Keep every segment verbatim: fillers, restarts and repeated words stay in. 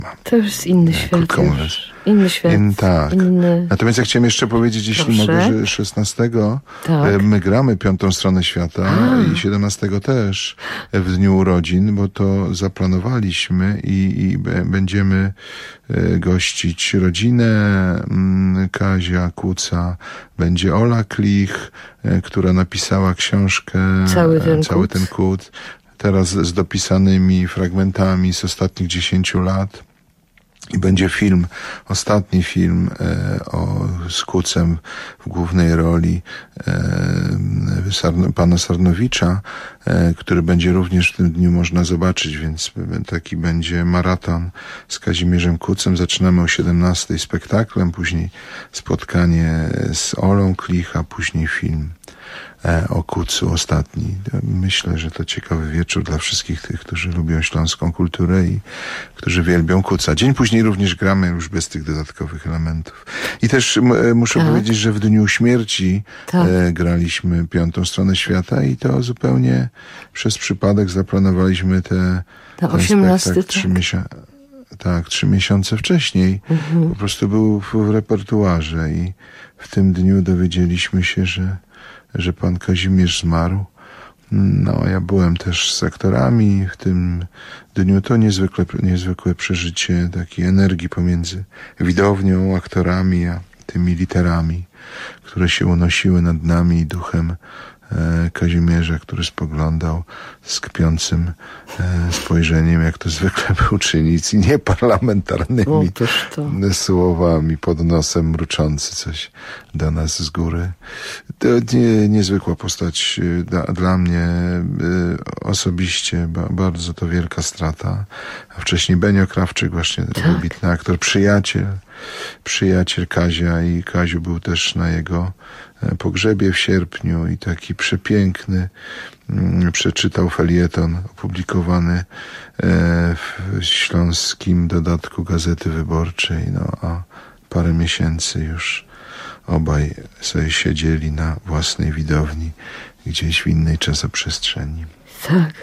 mam. To jest inny świat. Krótko mówiąc. Inny świat. In, tak. Inny... Natomiast ja chciałem jeszcze powiedzieć, jeśli Proszę. mogę, że szesnastego Tak. my gramy Piątą Stronę Świata A. i siedemnastego też w dniu urodzin, bo to zaplanowaliśmy i, i b- będziemy gościć rodzinę Kazia Kuca. Będzie Ola Klich, która napisała książkę Cały ten Cały Kuc. ten Kuc. Teraz z dopisanymi fragmentami z ostatnich dziesięciu lat. I będzie film, ostatni film e, o, z Kucem w głównej roli e, Sarno, pana Sarnowicza, e, który będzie również w tym dniu można zobaczyć, więc taki będzie maraton z Kazimierzem Kucem. Zaczynamy o siedemnastej spektaklem, później spotkanie z Olą Klich, a później film o Kucu ostatni. Myślę, że to ciekawy wieczór dla wszystkich tych, którzy lubią śląską kulturę i którzy wielbią Kuca. Dzień później również gramy już bez tych dodatkowych elementów. I też m- muszę tak. powiedzieć, że w Dniu Śmierci tak. e, graliśmy Piątą Stronę Świata i to zupełnie przez przypadek zaplanowaliśmy te, ten osiemnasty trzy miesiące. Tak, trzy miesiące wcześniej. Mhm. Po prostu był w, w repertuarze i w tym dniu dowiedzieliśmy się, że że pan Kazimierz zmarł. No, ja byłem też z aktorami w tym dniu. To niezwykle, niezwykłe przeżycie takiej energii pomiędzy widownią, aktorami, a tymi literami, które się unosiły nad nami i duchem e, Kazimierza, który spoglądał z kpiącym e, spojrzeniem, jak to zwykle był czynić, i nieparlamentarnymi o, to. słowami pod nosem, mruczący coś do nas z góry. To nie, niezwykła postać dla, dla mnie y, osobiście, ba, bardzo to wielka strata. A wcześniej Benio Krawczyk, właśnie tak. wybitny aktor, przyjaciel, przyjaciel Kazia, i Kaziu był też na jego pogrzebie w sierpniu i taki przepiękny mm, przeczytał felieton opublikowany e, w śląskim dodatku Gazety Wyborczej, no a parę miesięcy już obaj sobie siedzieli na własnej widowni gdzieś w innej czasoprzestrzeni. Tak.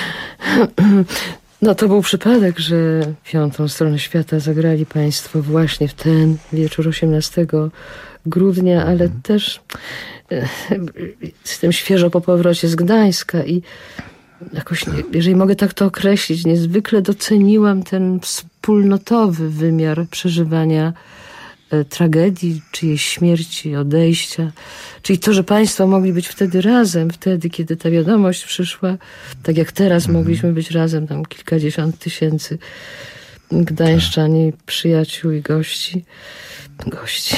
No to był przypadek, że Piątą Stronę Świata zagrali państwo właśnie w ten wieczór osiemnastego grudnia, ale mhm. też e, jestem świeżo po powrocie z Gdańska i jakoś, jeżeli mogę tak to określić, niezwykle doceniłam ten wspólnotowy wymiar przeżywania e, tragedii, czyjejś śmierci, odejścia. Czyli to, że państwo mogli być wtedy razem, wtedy, kiedy ta wiadomość przyszła, tak jak teraz mhm. mogliśmy być razem, tam kilkadziesiąt tysięcy gdańszczan i przyjaciół i gości. gości.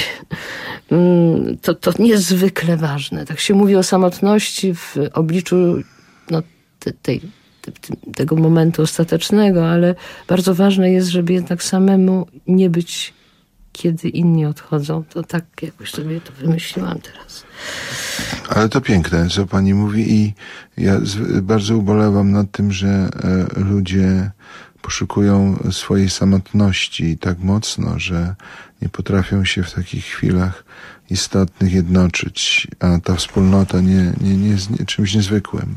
To, to niezwykle ważne. Tak się mówi o samotności w obliczu no, te, tej, te, tego momentu ostatecznego, ale bardzo ważne jest, żeby jednak samemu nie być, kiedy inni odchodzą. To tak jakoś sobie to wymyśliłam teraz. Ale to piękne, co pani mówi, i ja z, bardzo ubolewam nad tym, że e, ludzie poszukują swojej samotności tak mocno, że nie potrafią się w takich chwilach istotnych jednoczyć, a ta wspólnota nie, nie, nie jest nie, czymś niezwykłym.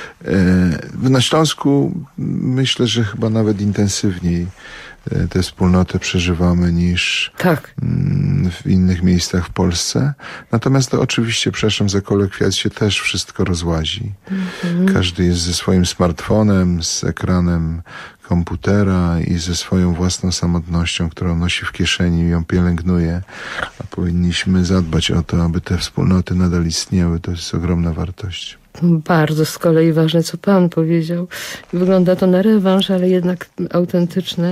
E, na Śląsku myślę, że chyba nawet intensywniej tę wspólnotę przeżywamy niż tak. w innych miejscach w Polsce. Natomiast to oczywiście, przepraszam za kolokwiację, też wszystko rozłazi. Mm-hmm. Każdy jest ze swoim smartfonem, z ekranem komputera i ze swoją własną samotnością, którą nosi w kieszeni i ją pielęgnuje. A powinniśmy zadbać o to, aby te wspólnoty nadal istniały. To jest ogromna wartość. Bardzo z kolei ważne, co pan powiedział. Wygląda to na rewanż, ale jednak autentyczne.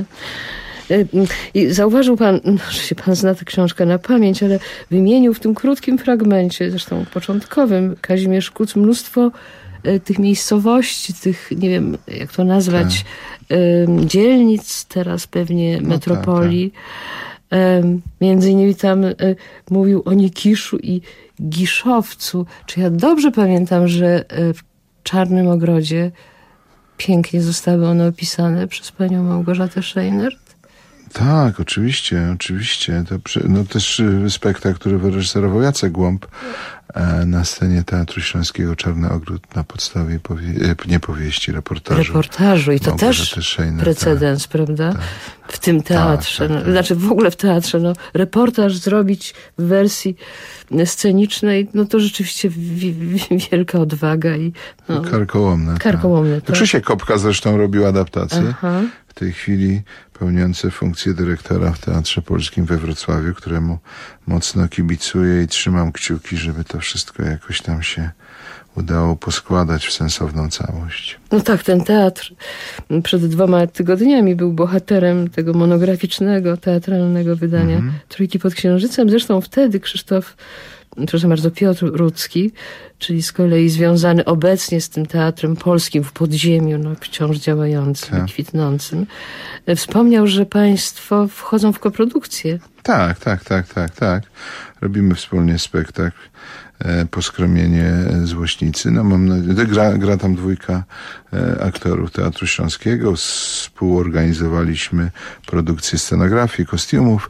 I zauważył pan, no, że się pan zna tę książkę na pamięć, ale wymienił w tym krótkim fragmencie, zresztą początkowym, Kazimierz Kuc, mnóstwo tych miejscowości, tych, nie wiem, jak to nazwać, tak. dzielnic, teraz pewnie no metropolii. Tak, tak. Między innymi tam mówił o Nikiszu i Giszowcu. Czy ja dobrze pamiętam, że w Czarnym Ogrodzie pięknie zostały one opisane przez panią Małgorzatę Szejnert? Tak, oczywiście, oczywiście. To przy, no też spektakl, który wyreżyserował Jacek Głąb na scenie Teatru Śląskiego Czarny Ogród na podstawie powie, nie powieści, reportażu. Reportażu i to też Szejner, precedens, tak, prawda? Tak. W tym teatrze, tak, tak, tak. Znaczy w ogóle w teatrze, no, reportaż zrobić w wersji scenicznej, no to rzeczywiście wi- wi- wielka odwaga i no, karkołomne. Karkołomne, tak. Krzysiek Kopka zresztą robił adaptację. Aha. W tej chwili pełniący funkcję dyrektora w Teatrze Polskim we Wrocławiu, któremu mocno kibicuję i trzymam kciuki, żeby to wszystko jakoś tam się udało poskładać w sensowną całość. No tak, ten teatr przed dwoma tygodniami był bohaterem tego monograficznego, teatralnego wydania mm-hmm. Trójki pod Księżycem. Zresztą wtedy Krzysztof, przepraszam bardzo, Piotr Rudzki, czyli z kolei związany obecnie z tym teatrem polskim w podziemiu, no wciąż działającym, tak. kwitnącym, wspomniał, że państwo wchodzą w koprodukcję. Tak, tak, tak, tak, tak. Robimy wspólnie spektakl Poskromienie Złośnicy. No mam nadzieję, gra, gra tam dwójka aktorów Teatru Śląskiego. Współorganizowaliśmy produkcję scenografii, kostiumów.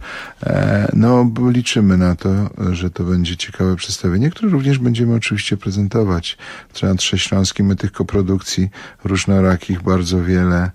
No liczymy na to, że to będzie ciekawe przedstawienie, które również będziemy oczywiście prezentować w Teatrze Śląskim. My tych koprodukcji różnorakich bardzo wiele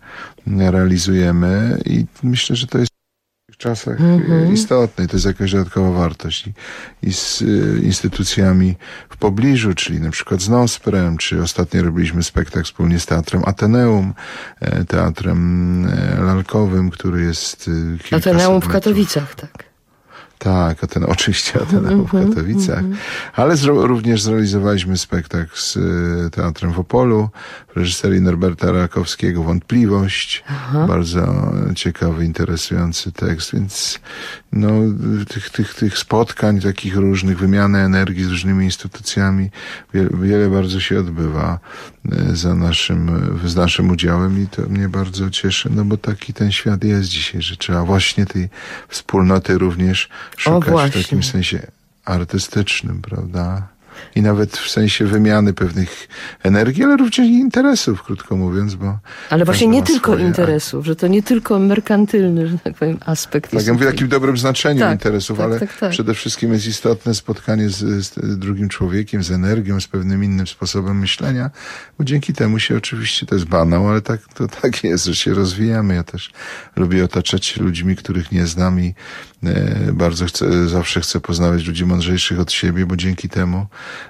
realizujemy i myślę, że to jest w czasach mm-hmm. istotnej, to jest jakaś dodatkowa wartość i, i z y, instytucjami w pobliżu, czyli na przykład z Nosprem, czy ostatnio robiliśmy spektakl wspólnie z Teatrem Ateneum, e, teatrem e, lalkowym, który jest y, Ateneum w Katowicach, tak. Tak, Aten, oczywiście Ateneum w Katowicach, ale zro, również zrealizowaliśmy spektakl z y, Teatrem w Opolu w reżyserii Norberta Rakowskiego, Wątpliwość. Aha. Bardzo ciekawy, interesujący tekst, więc no, tych, tych, tych spotkań takich różnych, wymiany energii z różnymi instytucjami, wiele, wiele bardzo się odbywa y, za naszym, z naszym udziałem i to mnie bardzo cieszy, no bo taki ten świat jest dzisiaj, że trzeba właśnie tej wspólnoty również szukać w takim sensie artystycznym, prawda? I nawet w sensie wymiany pewnych energii, ale również i interesów, krótko mówiąc, bo... Ale właśnie nie tylko swoje, interesów, a... że to nie tylko merkantylny, że tak powiem, aspekt. Tak, ja mówię w takim dobrym znaczeniu tak, interesów, tak, ale tak, tak. przede wszystkim jest istotne spotkanie z, z drugim człowiekiem, z energią, z pewnym innym sposobem myślenia, bo dzięki temu się oczywiście, to jest banał, ale tak, to tak jest, że się rozwijamy. Ja też lubię otaczać się ludźmi, których nie znam i e, bardzo chcę, zawsze chcę poznawać ludzi mądrzejszych od siebie, bo dzięki temu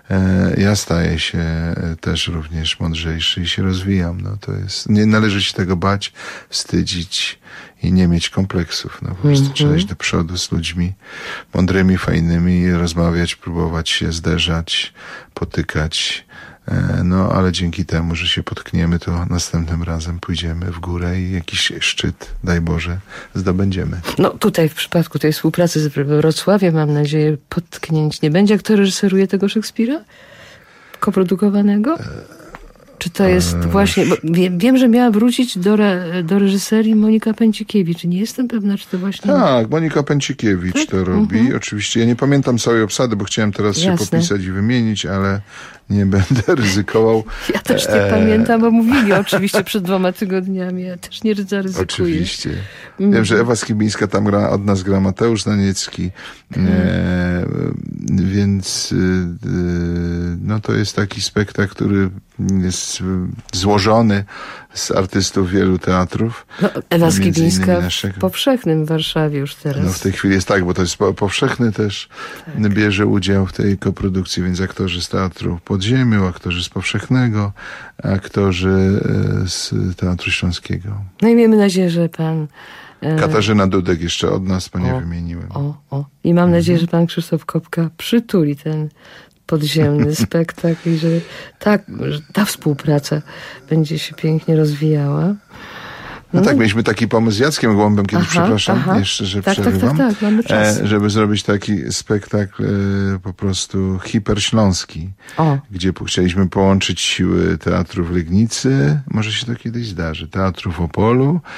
e, ja staję się też również mądrzejszy i się rozwijam. No to jest, nie należy się tego bać, wstydzić i nie mieć kompleksów. No po prostu mm-hmm. trzeba iść do przodu z ludźmi mądrymi, fajnymi, rozmawiać, próbować się zderzać, potykać. No, ale dzięki temu, że się potkniemy, to następnym razem pójdziemy w górę i jakiś szczyt, daj Boże, zdobędziemy. No tutaj w przypadku tej współpracy z Wrocławiem, mam nadzieję, potknięć nie będzie. A kto reżyseruje tego Szekspira? Koprodukowanego? Czy to jest właśnie... Bo wiem, wiem, że miała wrócić do, re, do reżyserii Monika Pęcikiewicz. Nie jestem pewna, czy to właśnie... Tak, Monika Pęcikiewicz tak? to robi. Mhm. Oczywiście ja nie pamiętam całej obsady, bo chciałem teraz Jasne. się popisać i wymienić, ale nie będę ryzykował. Ja też nie e... pamiętam, bo mówili oczywiście przed dwoma tygodniami. Ja też nie zaryzykuję. Oczywiście. Mm. Wiem, że Ewa Skibińska tam gra, od nas gra Mateusz Zaniecki. Mm. E, więc e, no to jest taki spektakl, który jest złożony z artystów wielu teatrów. No, Ewa Skibińska naszego... w Powszechnym w Warszawie już teraz. No w tej chwili jest tak, bo to jest Powszechny też tak. bierze udział w tej koprodukcji, więc aktorzy z Teatru Podziemiu, aktorzy z Powszechnego, aktorzy z Teatru Śląskiego. No i miejmy nadzieję, że pan... Katarzyna Dudek jeszcze od nas, bo nie o, wymieniłem. O, o. I mam mhm. nadzieję, że pan Krzysztof Kopka przytuli ten podziemny spektakl i że ta, że ta współpraca będzie się pięknie rozwijała. No, no tak, mieliśmy taki pomysł z Jackiem Głąbem, kiedy, aha, przepraszam, aha. jeszcze, że tak, przerywam, tak, tak, tak, mamy czas. E, żeby zrobić taki spektakl e, po prostu hiperśląski, o. gdzie chcieliśmy połączyć siły teatru w Legnicy, może się to kiedyś zdarzy, teatru w Opolu,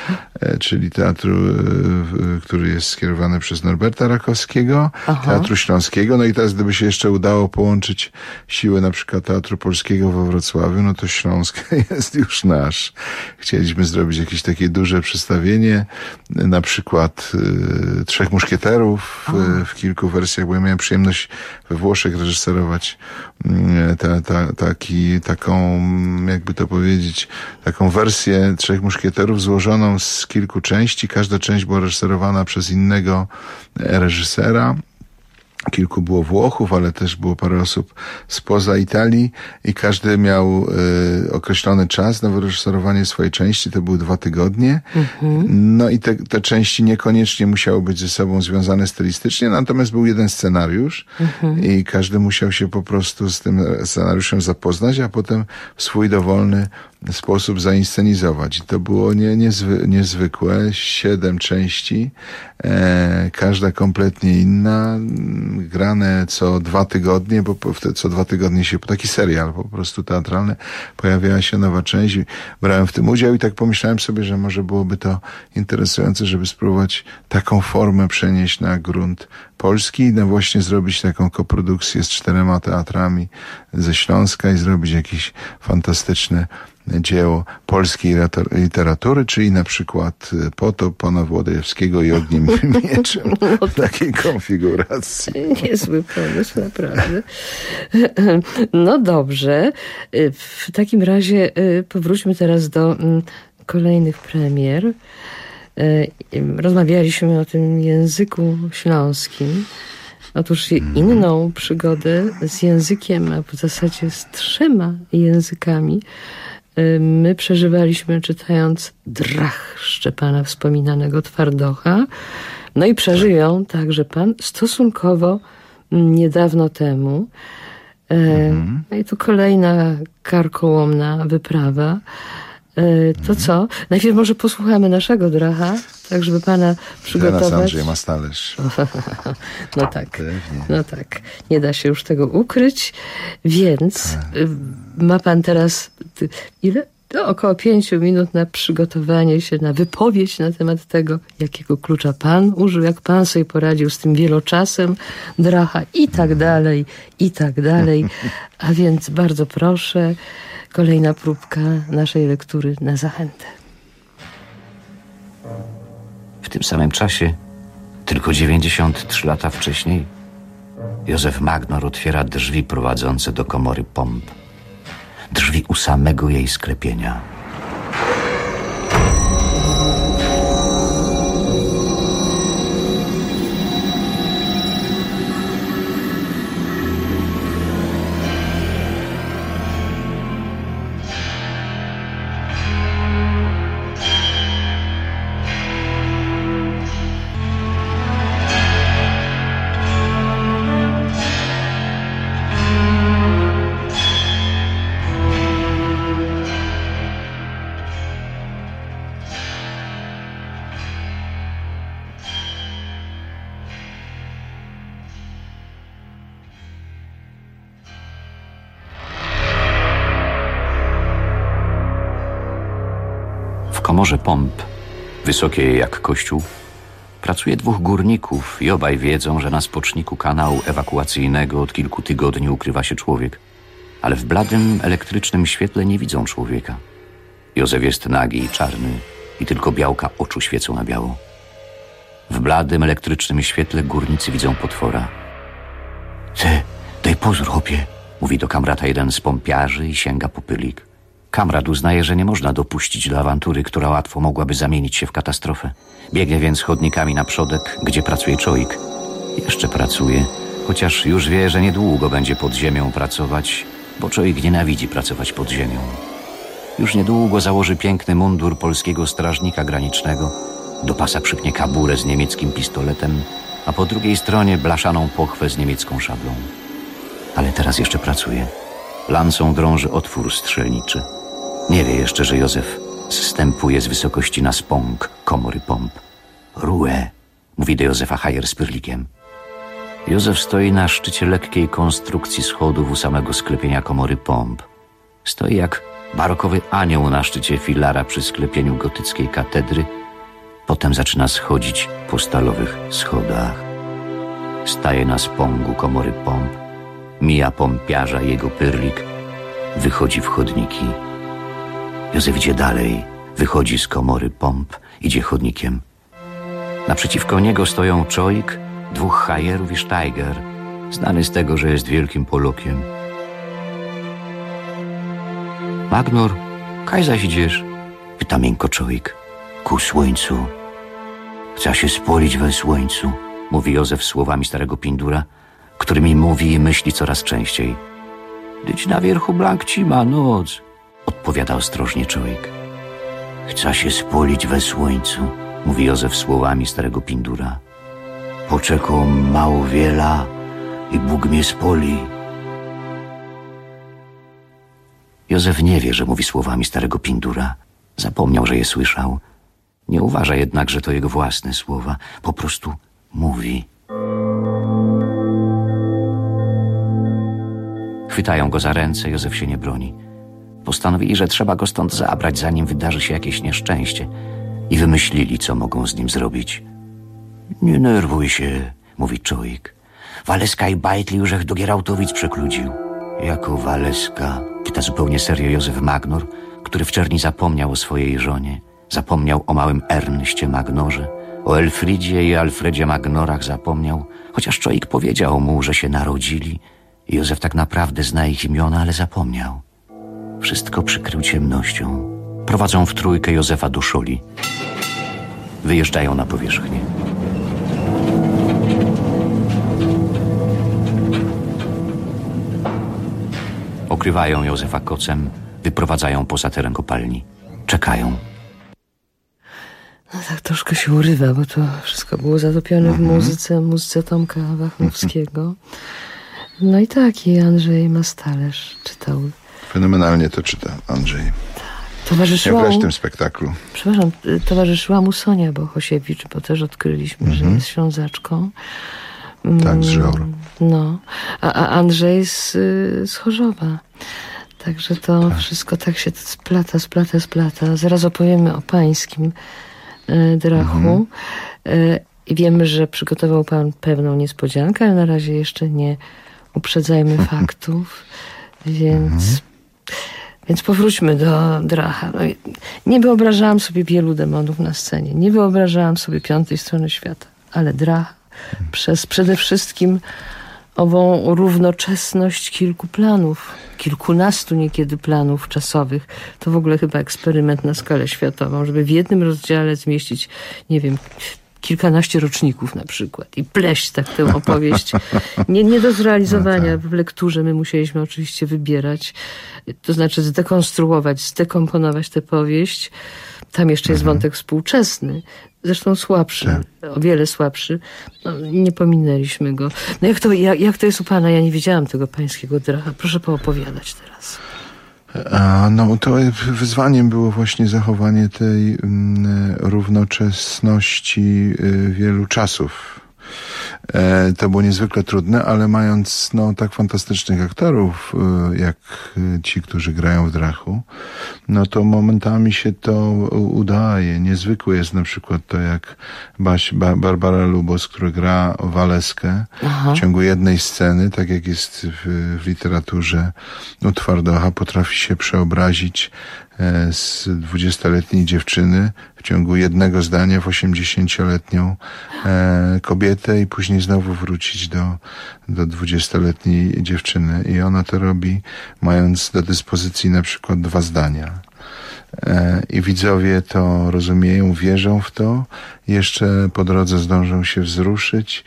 czyli teatru, który jest skierowany przez Norberta Rakowskiego, Aha. Teatru Śląskiego. No i teraz gdyby się jeszcze udało połączyć siły na przykład Teatru Polskiego we Wrocławiu, no to Śląsk jest już nasz. Chcieliśmy zrobić jakieś takie duże przedstawienie, na przykład y, Trzech Muszkieterów y, w kilku wersjach, bo ja miałem przyjemność we Włoszech reżyserować y, ta, ta, taki, taką, jakby to powiedzieć, taką wersję Trzech Muszkieterów złożoną z kilku części. Każda część była reżyserowana przez innego reżysera. Kilku było Włochów, ale też było parę osób spoza Italii i każdy miał y, określony czas na wyreżyserowanie swojej części. To były dwa tygodnie. Mhm. No i te, te części niekoniecznie musiały być ze sobą związane stylistycznie, natomiast był jeden scenariusz mhm. i każdy musiał się po prostu z tym scenariuszem zapoznać, a potem w swój dowolny sposób zainscenizować. I to było nie, niezwy, niezwykłe. Siedem części, e, każda kompletnie inna, grane co dwa tygodnie, bo wtedy co dwa tygodnie się, taki serial po prostu teatralny, pojawiała się nowa część i brałem w tym udział i tak pomyślałem sobie, że może byłoby to interesujące, żeby spróbować taką formę przenieść na grunt polski i no właśnie zrobić taką koprodukcję z czterema teatrami ze Śląska i zrobić jakieś fantastyczne dzieło polskiej literatury, czyli na przykład Potop pana Włodojewskiego i Ogniem i Mieczem w takiej konfiguracji. Niezły pomysł, naprawdę. No dobrze. W takim razie powróćmy teraz do kolejnych premier. Rozmawialiśmy o tym języku śląskim. Otóż inną przygodę z językiem, a w zasadzie z trzema językami my przeżywaliśmy czytając Drach Szczepana wspominanego Twardocha. No i przeżył ją także pan stosunkowo niedawno temu. Mhm. No i tu kolejna karkołomna wyprawa. To co? Najpierw może posłuchamy naszego Dracha, tak żeby pana przygotować. Teraz Andrzej Mastalerz. No tak, Pewnie. no tak. Nie da się już tego ukryć. Więc tak. ma pan teraz ile? To około pięciu minut na przygotowanie się, na wypowiedź na temat tego, jakiego klucza pan użył, jak pan sobie poradził z tym wieloczasem Dracha i tak dalej, i tak dalej. A więc bardzo proszę, kolejna próbka naszej lektury na zachętę. W tym samym czasie, tylko dziewięćdziesiąt trzy lata wcześniej, Józef Magnor otwiera drzwi prowadzące do komory pomp. Drzwi u samego jej sklepienia. W komorze pomp, wysokiej jak kościół, pracuje dwóch górników i obaj wiedzą, że na spoczniku kanału ewakuacyjnego od kilku tygodni ukrywa się człowiek. Ale w bladym, elektrycznym świetle nie widzą człowieka. Józef jest nagi i czarny i tylko białka oczu świecą na biało. W bladym, elektrycznym świetle górnicy widzą potwora. Ty, daj pozór, chłopie, mówi do kamrata jeden z pompiarzy i sięga po pylik. Kamrat uznaje, że nie można dopuścić do awantury, która łatwo mogłaby zamienić się w katastrofę. Biegnie więc chodnikami na przodek, gdzie pracuje czoik. Jeszcze pracuje, chociaż już wie, że niedługo będzie pod ziemią pracować, bo czoik nienawidzi pracować pod ziemią. Już niedługo założy piękny mundur polskiego strażnika granicznego, do pasa przypnie kaburę z niemieckim pistoletem, a po drugiej stronie blaszaną pochwę z niemiecką szablą. Ale teraz jeszcze pracuje. Lancą drąży otwór strzelniczy. Nie wie jeszcze, że Józef zstępuje z wysokości na spąk komory pomp. Ruę, mówi do Józefa Hajer z pyrlikiem. Józef stoi na szczycie lekkiej konstrukcji schodów u samego sklepienia komory pomp. Stoi jak barokowy anioł na szczycie filara przy sklepieniu gotyckiej katedry Potem zaczyna schodzić po stalowych schodach. Staje na spągu komory pomp, mija pompiarza i jego pyrlik, wychodzi w chodniki. Józef idzie dalej, wychodzi z komory pomp, idzie chodnikiem. Naprzeciwko niego stoją Czoik, dwóch hajerów i Steiger, znany z tego, że jest wielkim Polokiem. Magnor, kaj zaś idziesz? Pyta miękko Czoik. Ku słońcu. Chcę się spolić we słońcu, mówi Józef słowami starego Pindura, którymi mówi i myśli coraz częściej. Dyć na wierchu blank ci ma noc, odpowiada ostrożnie Czoik. Chcę się spolić we słońcu, mówi Józef słowami starego Pindura. Poczekał mało wiela i Bóg mnie spoli. Józef nie wie, że mówi słowami starego Pindura. Zapomniał, że je słyszał. Nie uważa jednak, że to jego własne słowa. Po prostu mówi. Chwytają go za ręce, Józef się nie broni. Postanowili, że trzeba go stąd zabrać, zanim wydarzy się jakieś nieszczęście. I wymyślili, co mogą z nim zrobić. Nie nerwuj się, mówi Czoik. Waleska i Bajtli już ech do Gierałtowic przekludził. Jako Waleska? Pyta zupełnie serio Józef Magnor, który w Czerni zapomniał o swojej żonie. Zapomniał o małym Ernście Magnorze. O Elfridzie i Alfredzie Magnorach zapomniał, chociaż Czoik powiedział mu, że się narodzili. I Józef tak naprawdę zna ich imiona, ale zapomniał. Wszystko przykrył ciemnością. Prowadzą w trójkę Józefa do szoli. Wyjeżdżają na powierzchnię. Okrywają Józefa kocem, wyprowadzają poza teren kopalni. Czekają. No tak troszkę się urywa, bo to wszystko było zatopione mhm. w muzyce, muzyce Tomka Wachnowskiego. No i tak, i Andrzej Mastalerz czytał. Fenomenalnie to czyta Andrzej. Towarzyszyła Jak grać mu, w tym spektaklu? Przepraszam, towarzyszyła mu Sonia Bohosiewicz, bo też odkryliśmy, mhm. że jest Ślązaczką. Tak, z Żoru. No, a, a Andrzej z, z Chorzowa. Także to tak. wszystko tak się splata, splata, splata. Zaraz opowiemy o pańskim e, drachu. Mhm. E, I wiemy, że przygotował pan pewną niespodziankę, ale na razie jeszcze nie uprzedzajmy faktów. Więc... Mhm. Więc powróćmy do dracha. No, nie wyobrażałam sobie wielu demonów na scenie. Nie wyobrażałam sobie piątej strony świata. Ale drach przez przede wszystkim ową równoczesność kilku planów, kilkunastu niekiedy planów czasowych. To w ogóle chyba eksperyment na skalę światową, żeby w jednym rozdziale zmieścić, nie wiem, kilkanaście roczników na przykład i pleść tak tę opowieść. Nie, nie do zrealizowania. No tak. W lekturze my musieliśmy oczywiście wybierać, to znaczy zdekonstruować, zdekomponować tę powieść. Tam jeszcze jest mhm. wątek współczesny, zresztą słabszy, tak. o wiele słabszy. No, nie pominęliśmy go. No jak to, jak, jak to jest u pana? Ja nie widziałam tego pańskiego dracha. Proszę poopowiadać teraz. A, no to wyzwaniem było właśnie zachowanie tej mm, równoczesności y, wielu czasów. E, to było niezwykle trudne, ale mając no, tak fantastycznych aktorów, y, jak ci, którzy grają w drachu, no to momentami się to udaje. Niezwykłe jest na przykład to, jak Baś, ba, Barbara Lubos, która gra Waleskę Aha. w ciągu jednej sceny, tak jak jest w, w literaturze u Twardocha, potrafi się przeobrazić e, z dwudziestoletniej dziewczyny w ciągu jednego zdania w osiemdziesięcioletnią e, kobietę i później znowu wrócić do, do dwudziestoletniej dziewczyny. I ona to robi, mając do dyspozycji na przykład dwa zdania. E, I widzowie to rozumieją, wierzą w to, jeszcze po drodze zdążą się wzruszyć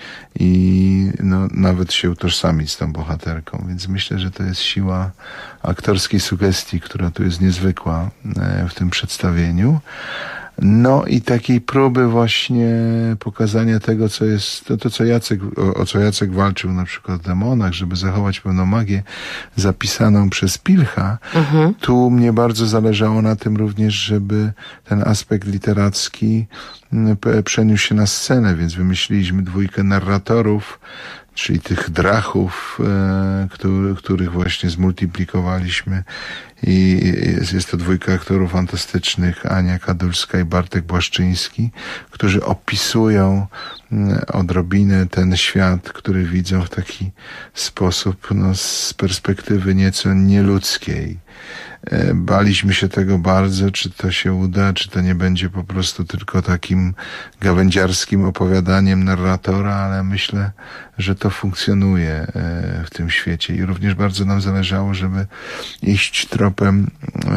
i no, nawet się utożsamić z tą bohaterką. Więc myślę, że to jest siła aktorskiej sugestii, która tu jest niezwykła e, w tym przedstawieniu. No i takiej próby właśnie pokazania tego, co jest, to, to co Jacek, o, o co Jacek walczył na przykład w Demonach, żeby zachować pewną magię zapisaną przez Pilcha. Mhm. Tu mnie bardzo zależało na tym również, żeby ten aspekt literacki przeniósł się na scenę, więc wymyśliliśmy dwójkę narratorów, czyli tych drachów, e, który, których właśnie zmultiplikowaliśmy. I jest, jest to dwójka aktorów fantastycznych, Ania Kadulska i Bartek Błaszczyński, którzy opisują odrobinę ten świat, który widzą w taki sposób, no, z perspektywy nieco nieludzkiej. Baliśmy się tego bardzo, czy to się uda, czy to nie będzie po prostu tylko takim gawędziarskim opowiadaniem narratora, ale myślę, że to funkcjonuje w tym świecie i również bardzo nam zależało, żeby iść tropem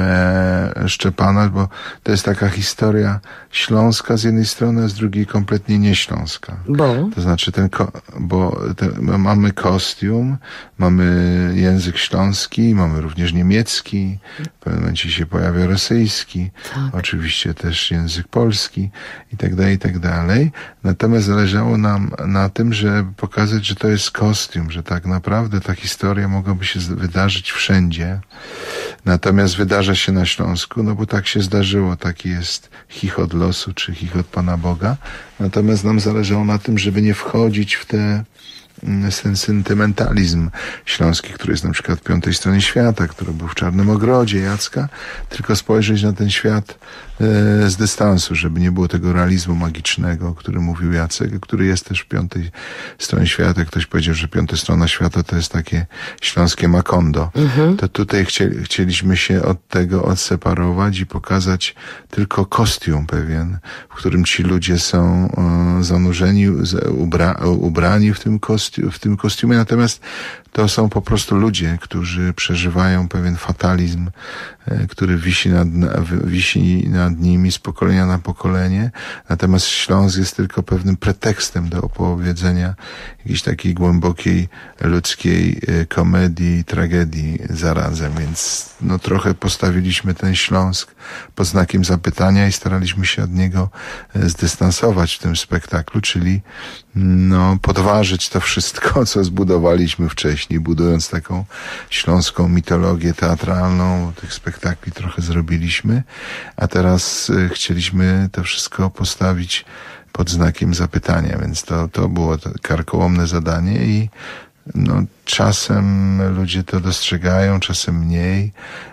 Szczepana, bo to jest taka historia śląska z jednej strony, a z drugiej kompletnie nieśląska. Bo? To znaczy, ten ko- bo te, mamy kostium, mamy język śląski, mamy również niemiecki, w pewnym momencie się pojawia rosyjski, tak. Oczywiście też język polski i tak dalej, i tak dalej. Natomiast zależało nam na tym, żeby pokazać, że to jest kostium, że tak naprawdę ta historia mogłaby się wydarzyć wszędzie. Natomiast wydarza się na Śląsku, no bo tak się zdarzyło, taki jest chichot losu, czy chichot Pana Boga. Natomiast nam zależało na tym, żeby nie wchodzić w te ten sentymentalizm śląski, który jest na przykład w Piątej Stronie Świata, który był w Czarnym Ogrodzie Jacka, tylko spojrzeć na ten świat e, z dystansu, żeby nie było tego realizmu magicznego, o którym mówił Jacek, który jest też w Piątej Stronie Świata. Ktoś powiedział, że Piąta Strona Świata to jest takie śląskie Macondo. Mhm. To tutaj chcie, chcieliśmy się od tego odseparować i pokazać tylko kostium pewien, w którym ci ludzie są e, zanurzeni, ubra, ubrani w tym kostium, w tym kostiumie, natomiast to są po prostu ludzie, którzy przeżywają pewien fatalizm, który wisi nad, wisi nad nimi z pokolenia na pokolenie. Natomiast Śląsk jest tylko pewnym pretekstem do opowiedzenia jakiejś takiej głębokiej ludzkiej komedii, tragedii zarazem. Więc no trochę postawiliśmy ten Śląsk pod znakiem zapytania i staraliśmy się od niego zdystansować w tym spektaklu, czyli no podważyć to wszystko, co zbudowaliśmy wcześniej, budując taką śląską mitologię teatralną. Tych spektakli trochę zrobiliśmy, a teraz chcieliśmy to wszystko postawić pod znakiem zapytania, więc to, to było to karkołomne zadanie i no, czasem ludzie to dostrzegają, czasem mniej,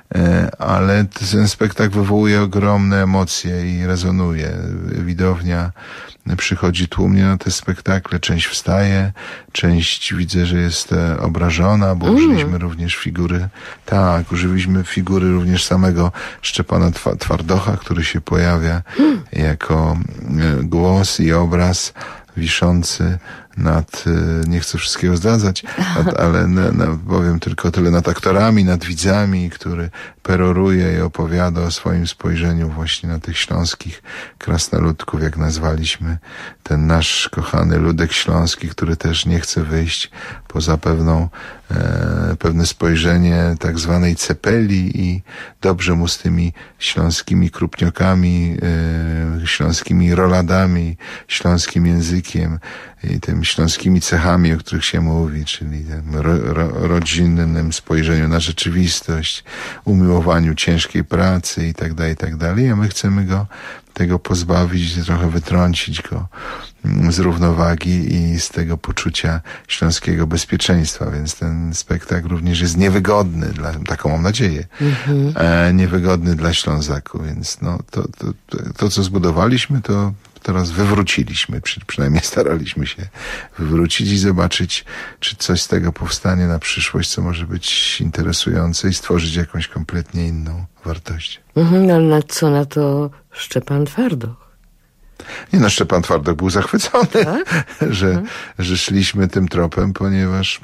ale ten spektakl wywołuje ogromne emocje i rezonuje. Widownia przychodzi tłumnie na te spektakle, część wstaje, część widzę, że jest obrażona, bo mm. użyliśmy również figury, tak, użyliśmy figury również samego Szczepana Twardocha, który się pojawia mm. jako głos i obraz wiszący nad, nie chcę wszystkiego zdradzać, nad, ale na, na, powiem tylko tyle, nad aktorami, nad widzami, który peroruje i opowiada o swoim spojrzeniu właśnie na tych śląskich krasnoludków, jak nazwaliśmy ten nasz kochany ludek śląski, który też nie chce wyjść poza pewną, e, pewne spojrzenie tak zwanej cepeli i dobrze mu z tymi śląskimi krupniokami, e, śląskimi roladami, śląskim językiem i tymi śląskimi cechami, o których się mówi, czyli tym ro, ro, rodzinnym spojrzeniu na rzeczywistość, umiłowaniu ciężkiej pracy i tak dalej, i tak dalej, a my chcemy go tego pozbawić, trochę wytrącić go z równowagi i z tego poczucia śląskiego bezpieczeństwa, więc ten spektakl również jest niewygodny, dla, taką mam nadzieję, mhm. e, niewygodny dla Ślązaków, więc no, to, to, to, to, co zbudowaliśmy, to teraz wywróciliśmy, przy, przynajmniej staraliśmy się wywrócić i zobaczyć, czy coś z tego powstanie na przyszłość, co może być interesujące i stworzyć jakąś kompletnie inną wartość. Mhm, ale na co na to Szczepan Twardoch? Nie no, Szczepan Twardoch był zachwycony, tak? że, mhm. że szliśmy tym tropem, ponieważ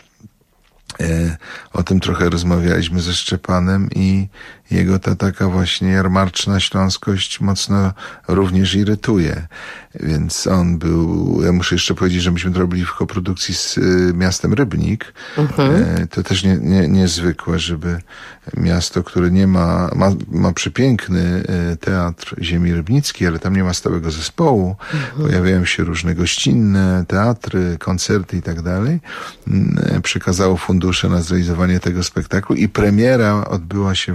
e, o tym trochę rozmawialiśmy ze Szczepanem i jego ta taka właśnie jarmarczna śląskość mocno również irytuje. Więc on był, ja muszę jeszcze powiedzieć, że myśmy to robili w koprodukcji z y, miastem Rybnik. Uh-huh. E, to też nie, nie, niezwykłe, żeby miasto, które nie ma, ma, ma przepiękny y, teatr ziemi rybnickiej, ale tam nie ma stałego zespołu. Uh-huh. Pojawiają się różne gościnne teatry, koncerty i tak dalej. Y, przekazało fundusze na zrealizowanie tego spektaklu i premiera odbyła się właśnie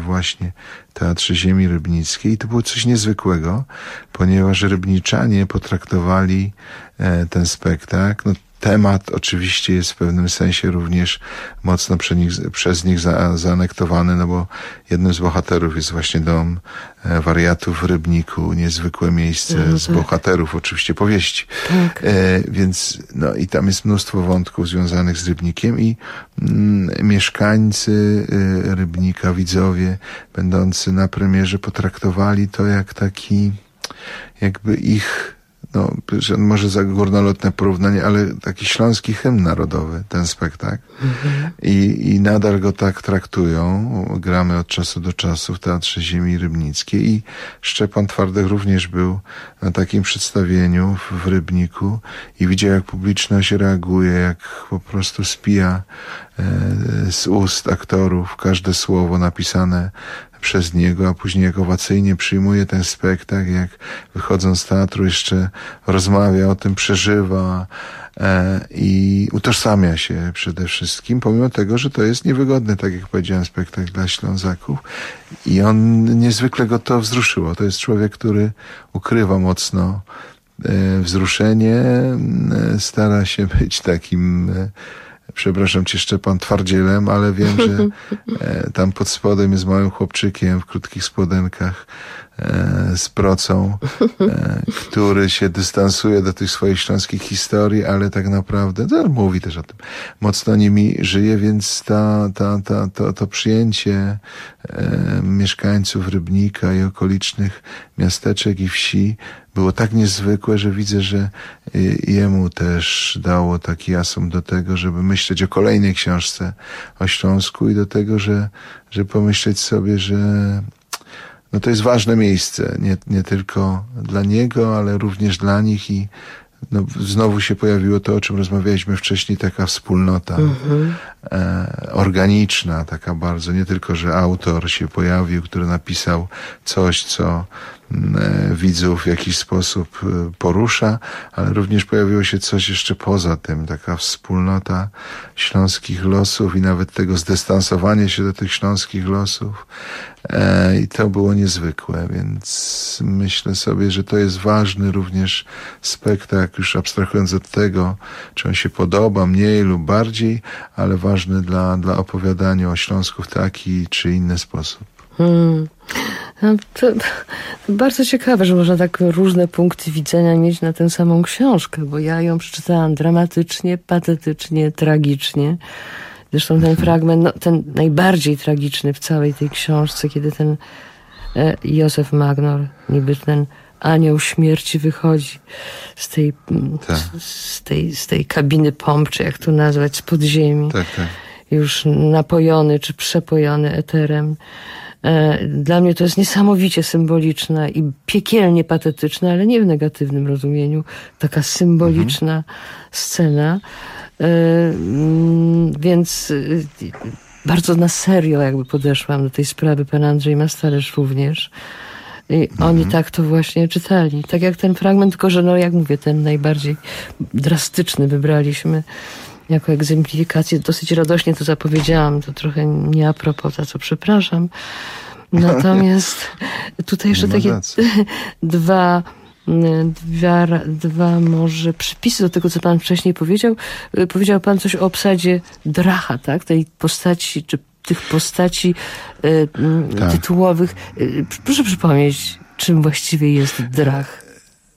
Teatrze Ziemi Rybnickiej. I to było coś niezwykłego, ponieważ rybniczanie potraktowali e, ten spektakl. No, temat oczywiście jest w pewnym sensie również mocno przez nich, przez nich za, zaanektowany, no bo jednym z bohaterów jest właśnie dom e, wariatów w Rybniku, niezwykłe miejsce no, z tak. bohaterów oczywiście powieści. Tak. E, więc no i tam jest mnóstwo wątków związanych z Rybnikiem i mm, mieszkańcy y, Rybnika, widzowie będący na premierze potraktowali to jak taki jakby ich no, może za górnolotne porównanie, ale taki śląski hymn narodowy, ten spektakl. Mhm. I, I nadal go tak traktują. Gramy od czasu do czasu w Teatrze Ziemi Rybnickiej i Szczepan Twardych również był na takim przedstawieniu w, w Rybniku i widział, jak publiczność reaguje, jak po prostu spija e, z ust aktorów każde słowo napisane przez niego, a później jak owacyjnie przyjmuje ten spektakl, jak wychodząc z teatru jeszcze rozmawia o tym, przeżywa e, i utożsamia się przede wszystkim, pomimo tego, że to jest niewygodny, tak jak powiedziałem, spektakl dla Ślązaków i on niezwykle go to wzruszyło. To jest człowiek, który ukrywa mocno e, wzruszenie, e, stara się być takim e, przepraszam cię, Szczepan, twardzielem, ale wiem, że e, tam pod spodem jest małym chłopczykiem w krótkich spodenkach e, z procą, e, który się dystansuje do tych swoich śląskich historii, ale tak naprawdę, no, mówi też o tym, mocno nimi żyje, więc ta, ta, ta, to, to przyjęcie e, mieszkańców Rybnika i okolicznych miasteczek i wsi było tak niezwykłe, że widzę, że jemu też dało taki asum do tego, żeby myśleć o kolejnej książce o Śląsku i do tego, że, że pomyśleć sobie, że no to jest ważne miejsce, nie, nie tylko dla niego, ale również dla nich i no, znowu się pojawiło to, o czym rozmawialiśmy wcześniej, taka wspólnota mm-hmm. e, organiczna, taka bardzo, nie tylko, że autor się pojawił, który napisał coś, co e, widzów w jakiś sposób e, porusza, ale również pojawiło się coś jeszcze poza tym, taka wspólnota śląskich losów i nawet tego zdystansowania się do tych śląskich losów e, i to było niezwykłe, więc myślę sobie, że to jest ważny również spektakl, już abstrahując od tego, czy on się podoba mniej lub bardziej, ale ważny dla, dla opowiadania o Śląsku w taki czy inny sposób. Hmm. No to, to bardzo ciekawe, że można tak różne punkty widzenia mieć na tę samą książkę, bo ja ją przeczytałam dramatycznie, patetycznie, tragicznie. Zresztą ten fragment, no, ten najbardziej tragiczny w całej tej książce, kiedy ten e, Józef Magnor, niby ten anioł śmierci, wychodzi z tej, tak. z, tej, z tej kabiny pomp, czy jak to nazwać, z podziemi. Tak, tak. Już napojony, czy przepojony eterem. Dla mnie to jest niesamowicie symboliczna i piekielnie patetyczna, ale nie w negatywnym rozumieniu. Taka symboliczna mhm. scena. Więc bardzo na serio jakby podeszłam do tej sprawy. Pan Andrzej Mastalerz również. I oni mhm. tak to właśnie czytali. Tak jak ten fragment, tylko że no jak mówię, ten najbardziej drastyczny wybraliśmy jako egzemplifikację. Dosyć radośnie to zapowiedziałam, to trochę nie a propos, za co przepraszam. Natomiast tutaj jeszcze takie dwa, dwa, dwa może przypisy do tego, co pan wcześniej powiedział. Powiedział pan coś o obsadzie Dracha, tak? Tej postaci, czy tych postaci y, tak. tytułowych. Proszę przypomnieć, czym właściwie jest Drach.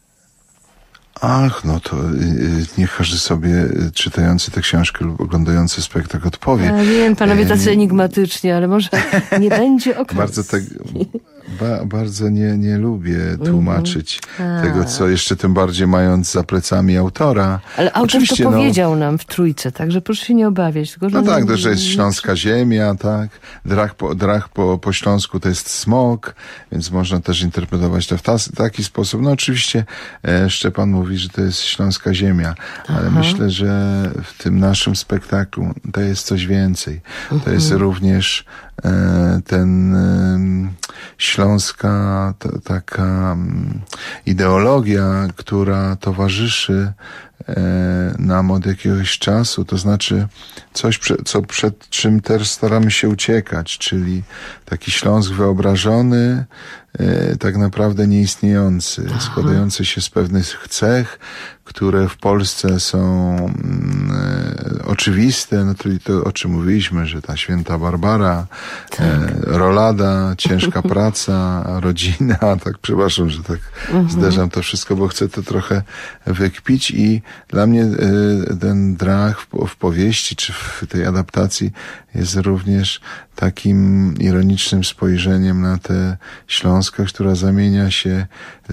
Ach, no to y, niech każdy sobie czytający tę książkę lub oglądający spektakl odpowie. Ja wiem, panowie tacy enigmatycznie, ale może nie będzie okazji. Bardzo, te, ba, bardzo nie, nie lubię tłumaczyć mm-hmm. tego, co jeszcze tym bardziej mając za plecami autora. Ale autor Oczywiście, to powiedział no, nam w Trójce, także proszę się nie obawiać. Tylko, że no tak, nie, to, że jest śląska ziemia, tak. Drach po, drach po, po śląsku to jest smok, więc można też interpretować to w ta, taki sposób. No oczywiście e, Szczepan mówi, że to jest śląska ziemia, ale Aha. myślę, że w tym naszym spektaklu to jest coś więcej. To mhm. jest również ten śląska ta, taka ideologia, która towarzyszy nam od jakiegoś czasu, to znaczy coś, co przed czym też staramy się uciekać, czyli taki Śląsk wyobrażony, tak naprawdę nieistniejący, Aha. składający się z pewnych cech, które w Polsce są e, oczywiste, no to, to o czym mówiliśmy, że ta święta Barbara, tak. e, rolada, ciężka praca, rodzina, tak przepraszam, że tak mhm. zderzam to wszystko, bo chcę to trochę wykpić i dla mnie e, ten drach w, w powieści, czy w tej adaptacji jest również takim ironicznym spojrzeniem na tę śląskość, która zamienia się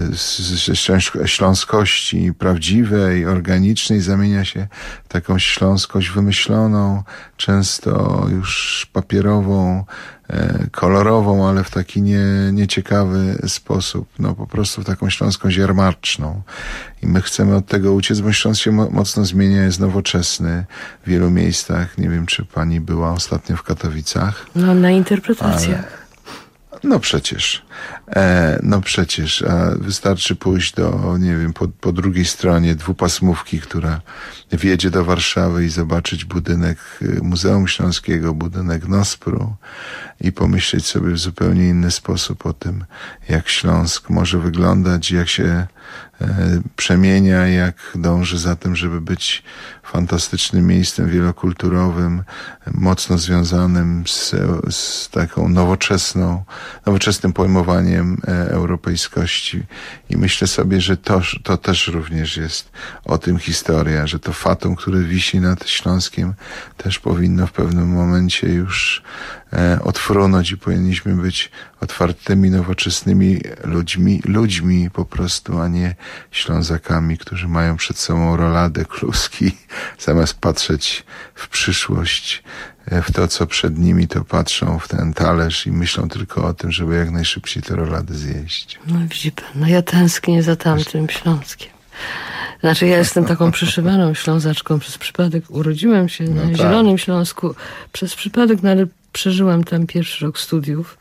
ze śląskości prawdziwej, organicznej, zamienia się w taką śląskość wymyśloną, często już papierową, kolorową, ale w taki nie, nieciekawy sposób. No po prostu w taką śląskość jarmarczną. I my chcemy od tego uciec, bo Śląsk się mo- mocno zmienia, jest nowoczesny w wielu miejscach. Nie wiem, czy pani była ostatnio w Katowicach. No, na interpretacjach. Ale... No przecież, e, no przecież, a wystarczy pójść do, nie wiem, po, po drugiej stronie dwupasmówki, która wjedzie do Warszawy i zobaczyć budynek Muzeum Śląskiego, budynek Nospru i pomyśleć sobie w zupełnie inny sposób o tym, jak Śląsk może wyglądać, jak się e, przemienia, jak dąży za tym, żeby być fantastycznym miejscem wielokulturowym, mocno związanym z, z taką nowoczesną, nowoczesnym pojmowaniem e, europejskości. I myślę sobie, że to, to też również jest o tym historia, że to fatum, które wisi nad Śląskiem, też powinno w pewnym momencie już e, odfrunąć i powinniśmy być otwartymi, nowoczesnymi ludźmi, ludźmi po prostu, a nie Ślązakami, którzy mają przed sobą roladę, kluski, zamiast patrzeć w przyszłość, w to, co przed nimi, to patrzą w ten talerz i myślą tylko o tym, żeby jak najszybciej te rolady zjeść. No widzi pan, no ja tęsknię za tamtym Śląskiem. Znaczy ja jestem taką przyszywaną Ślązaczką przez przypadek. Urodziłam się na no tak. Zielonym Śląsku przez przypadek, no ale przeżyłam tam pierwszy rok studiów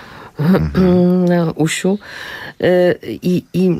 mm-hmm. na Usiu i, i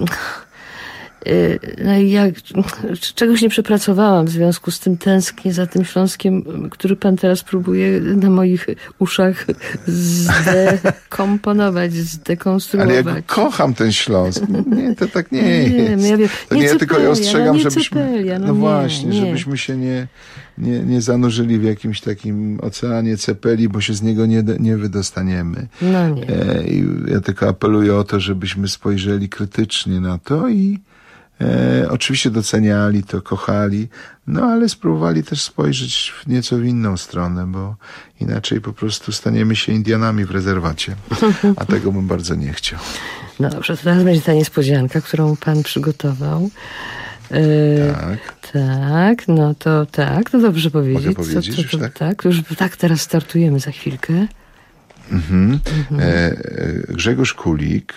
no i ja czegoś nie przepracowałam, w związku z tym tęsknię za tym Śląskiem, który pan teraz próbuje na moich uszach zdekomponować, zdekonstruować. Ale ja kocham ten Śląsk. Nie, to tak nie, nie jest. Ja wiem, to nie, nie ja tylko ja ostrzegam, no żebyśmy... Cepelia, no, no nie, właśnie, nie. żebyśmy się nie, nie, nie zanurzyli w jakimś takim oceanie cepeli, bo się z niego nie, nie wydostaniemy. No nie. E, I ja tylko apeluję o to, żebyśmy spojrzeli krytycznie na to i E, oczywiście doceniali to, kochali, no ale spróbowali też spojrzeć w nieco w inną stronę, bo inaczej po prostu staniemy się Indianami w rezerwacie, a tego bym bardzo nie chciał. No dobrze, to teraz będzie ta niespodzianka, którą pan przygotował. E, tak. Tak, no to tak, to dobrze powiedzieć. Mogę powiedzieć, co, co, to, już tak? Tak, już tak, teraz startujemy za chwilkę. Mhm. Mhm. E, Grzegorz Kulik,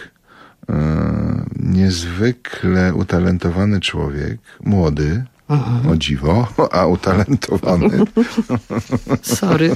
niezwykle utalentowany człowiek, młody, uh-huh. o dziwo, a utalentowany. Sorry.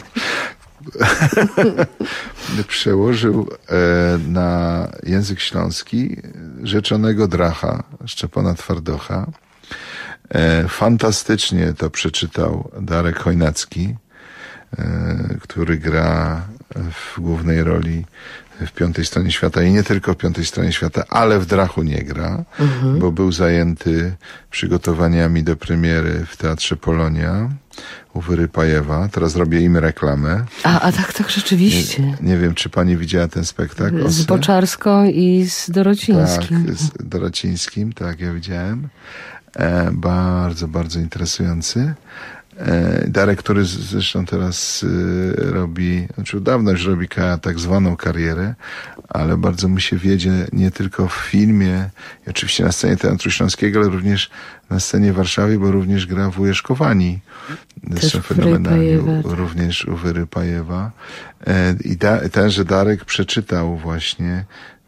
Przełożył na język śląski rzeczonego Dracha, Szczepana Twardocha. Fantastycznie to przeczytał Darek Chojnacki, który gra w głównej roli w Piątej Stronie Świata i nie tylko w Piątej Stronie Świata, ale w Drachu nie gra, mhm. bo był zajęty przygotowaniami do premiery w Teatrze Polonia u Wyrypajewa. Teraz robię im reklamę. A, a tak, tak rzeczywiście. Nie, nie wiem, czy pani widziała ten spektakl. Z Boczarską i z Dorocińskim. Tak, z Dorocińskim, tak, ja widziałem. E, bardzo, bardzo interesujący. Darek, który zresztą teraz y, robi, znaczy dawno już robi ka, tak zwaną karierę, ale bardzo mu się wiedzie nie tylko w filmie i oczywiście na scenie Teatru Śląskiego, ale również na scenie w Warszawie, bo również gra w Ujeszkowani. Zresztą fenomenalnie, u, również u Wyrypajewa. E, I da, tenże Darek przeczytał właśnie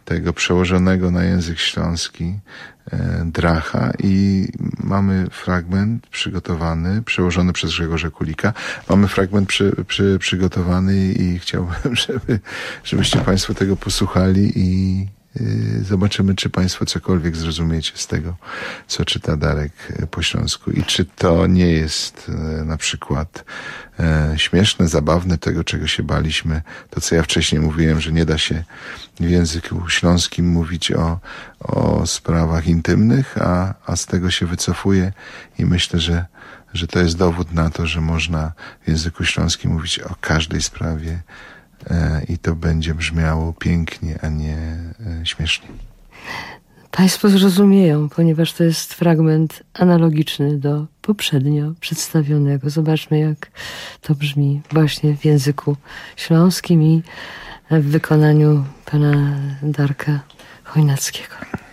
tego przełożonego na język śląski Dracha i mamy fragment przygotowany, przełożony przez Grzegorza Kulika. Mamy fragment przy, przy, przygotowany i chciałbym, żeby, żebyście Państwo tego posłuchali i yy, zobaczymy, czy Państwo cokolwiek zrozumiecie z tego, co czyta Darek po śląsku i czy to nie jest yy, na przykład yy, śmieszne, zabawne, tego, czego się baliśmy. To, co ja wcześniej mówiłem, że nie da się w języku śląskim mówić o, o sprawach intymnych, a, a z tego się wycofuje i myślę, że, że to jest dowód na to, że można w języku śląskim mówić o każdej sprawie e, i to będzie brzmiało pięknie, a nie e, śmiesznie. Państwo zrozumieją, ponieważ to jest fragment analogiczny do poprzednio przedstawionego. Zobaczmy, jak to brzmi właśnie w języku śląskim i w wykonaniu pana Darka Chojnackiego.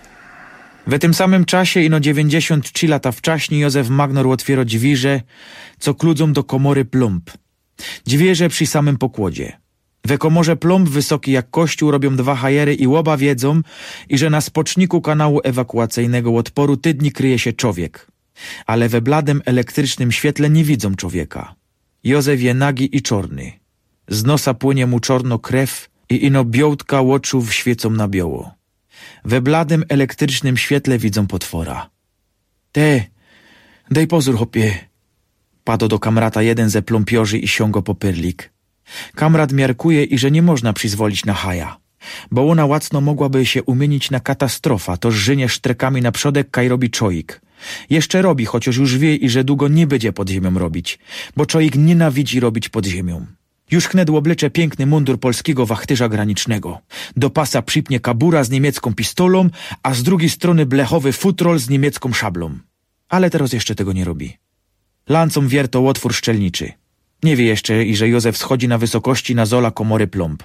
W tym samym czasie, ino dziewięćdziesiąt trzy lata wcześniej, Józef Magnor otwiera drzwiże, co kludzą do komory plomb. Drzwiże przy samym pokłodzie. We komorze plomb, wysoki jak kościół, robią dwa hajery i łoba wiedzą, i że na spoczniku kanału ewakuacyjnego odporu tydni kryje się człowiek. Ale we bladym elektrycznym świetle nie widzą człowieka. Józef je nagi i czorny. Z nosa płynie mu czorno krew i ino białtka oczów świecą na biało. We bladym elektrycznym świetle widzą potwora. Te, daj pozór, hopie. Padł do kamrata jeden ze plumpiorzy i siągo po pyrlik. Kamrat miarkuje i że nie można przyzwolić na haja, bo ona łacno mogłaby się umienić na katastrofa, to żynie sztrekami na przodek, kaj robi czoik. Jeszcze robi, chociaż już wie i że długo nie będzie pod ziemią robić, bo czoik nienawidzi robić pod ziemią. Już chnedł oblecze piękny mundur polskiego wachtyża granicznego. Do pasa przypnie kabura z niemiecką pistolą, a z drugiej strony blechowy futrol z niemiecką szablą. Ale teraz jeszcze tego nie robi. Lancą wiertą otwór szczelniczy. Nie wie jeszcze, i że Józef schodzi na wysokości na zola komory plomb.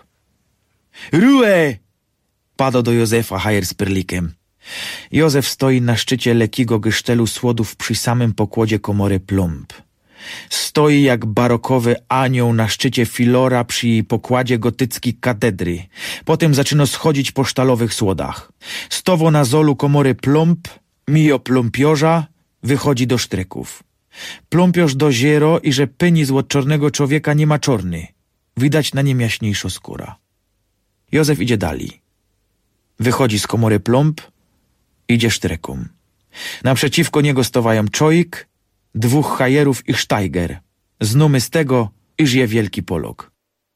Ruę! Padł do Józefa hajer z pyrlikiem. Józef stoi na szczycie lekkiego gysztelu słodów przy samym pokłodzie komory plomb. Stoi jak barokowy anioł na szczycie filora przy pokładzie gotyckiej katedry. Potem zaczyna schodzić po sztalowych słodach. Stowo na zolu komory plomb, mio plompiorza, wychodzi do sztryków. Plompiorz do ziero i że penis od czarnego człowieka nie ma czorny. Widać na nim jaśniejsza skóra. Józef idzie dalej. Wychodzi z komory plomb, idzie sztreką. Naprzeciwko niego stowają czojik, dwóch hajerów i sztajger. Znumy z tego, iż je wielki polok.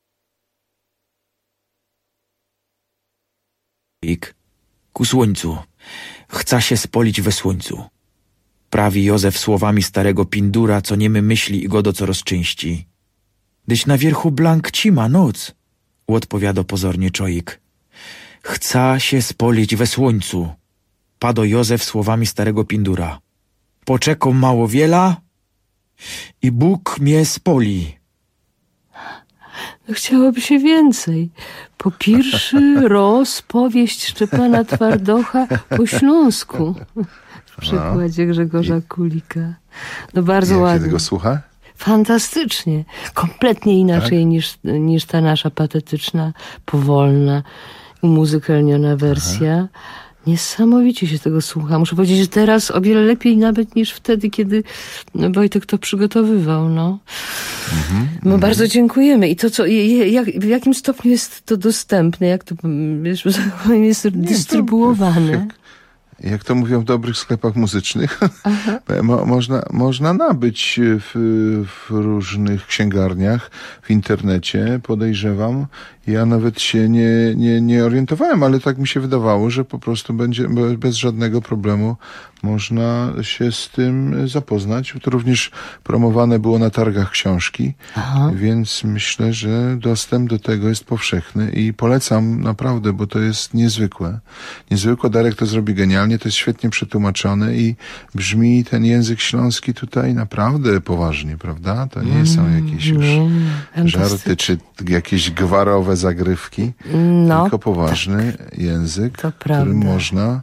Ik, ku słońcu. Chca się spolić we słońcu. Prawi Józef słowami starego pindura, co niemy myśli i go do co rozczęści. Dyś na wierchu blank cima noc, odpowiada pozornie czojik. Chca się spolić we słońcu, padł Józef słowami starego pindura. Poczekał mało wiela i Bóg mnie spoli. No, chciałoby się więcej. Po pierwszy roz powieść Szczepana Twardocha po śląsku. W przykładzie Grzegorza Kulika. No bardzo Jak ładnie. się tego słucha? Fantastycznie. Kompletnie inaczej tak? niż, niż ta nasza patetyczna, powolna, umuzykalniona wersja. Aha. Niesamowicie się tego słucha. Muszę powiedzieć, że teraz o wiele lepiej nawet niż wtedy, kiedy Wojtek to przygotowywał. No, mm-hmm, no mm-hmm. Bardzo dziękujemy. I to, co, jak, w jakim stopniu jest to dostępne? Jak to wiesz, jest dystrybuowane? Jak, jak to mówią w dobrych sklepach muzycznych, Mo, można, można nabyć w, w różnych księgarniach, w internecie, podejrzewam. Ja nawet się nie, nie, nie orientowałem, ale tak mi się wydawało, że po prostu będzie bez żadnego problemu można się z tym zapoznać. To również promowane było na targach książki, Aha. więc myślę, że dostęp do tego jest powszechny i polecam naprawdę, bo to jest niezwykłe. Niezwykłe, Darek to zrobi genialnie, to jest świetnie przetłumaczone i brzmi ten język śląski tutaj naprawdę poważnie, prawda? To nie są jakieś już mm, żarty czy jakieś gwarowe zagrywki, no, tylko poważny tak, język, którym można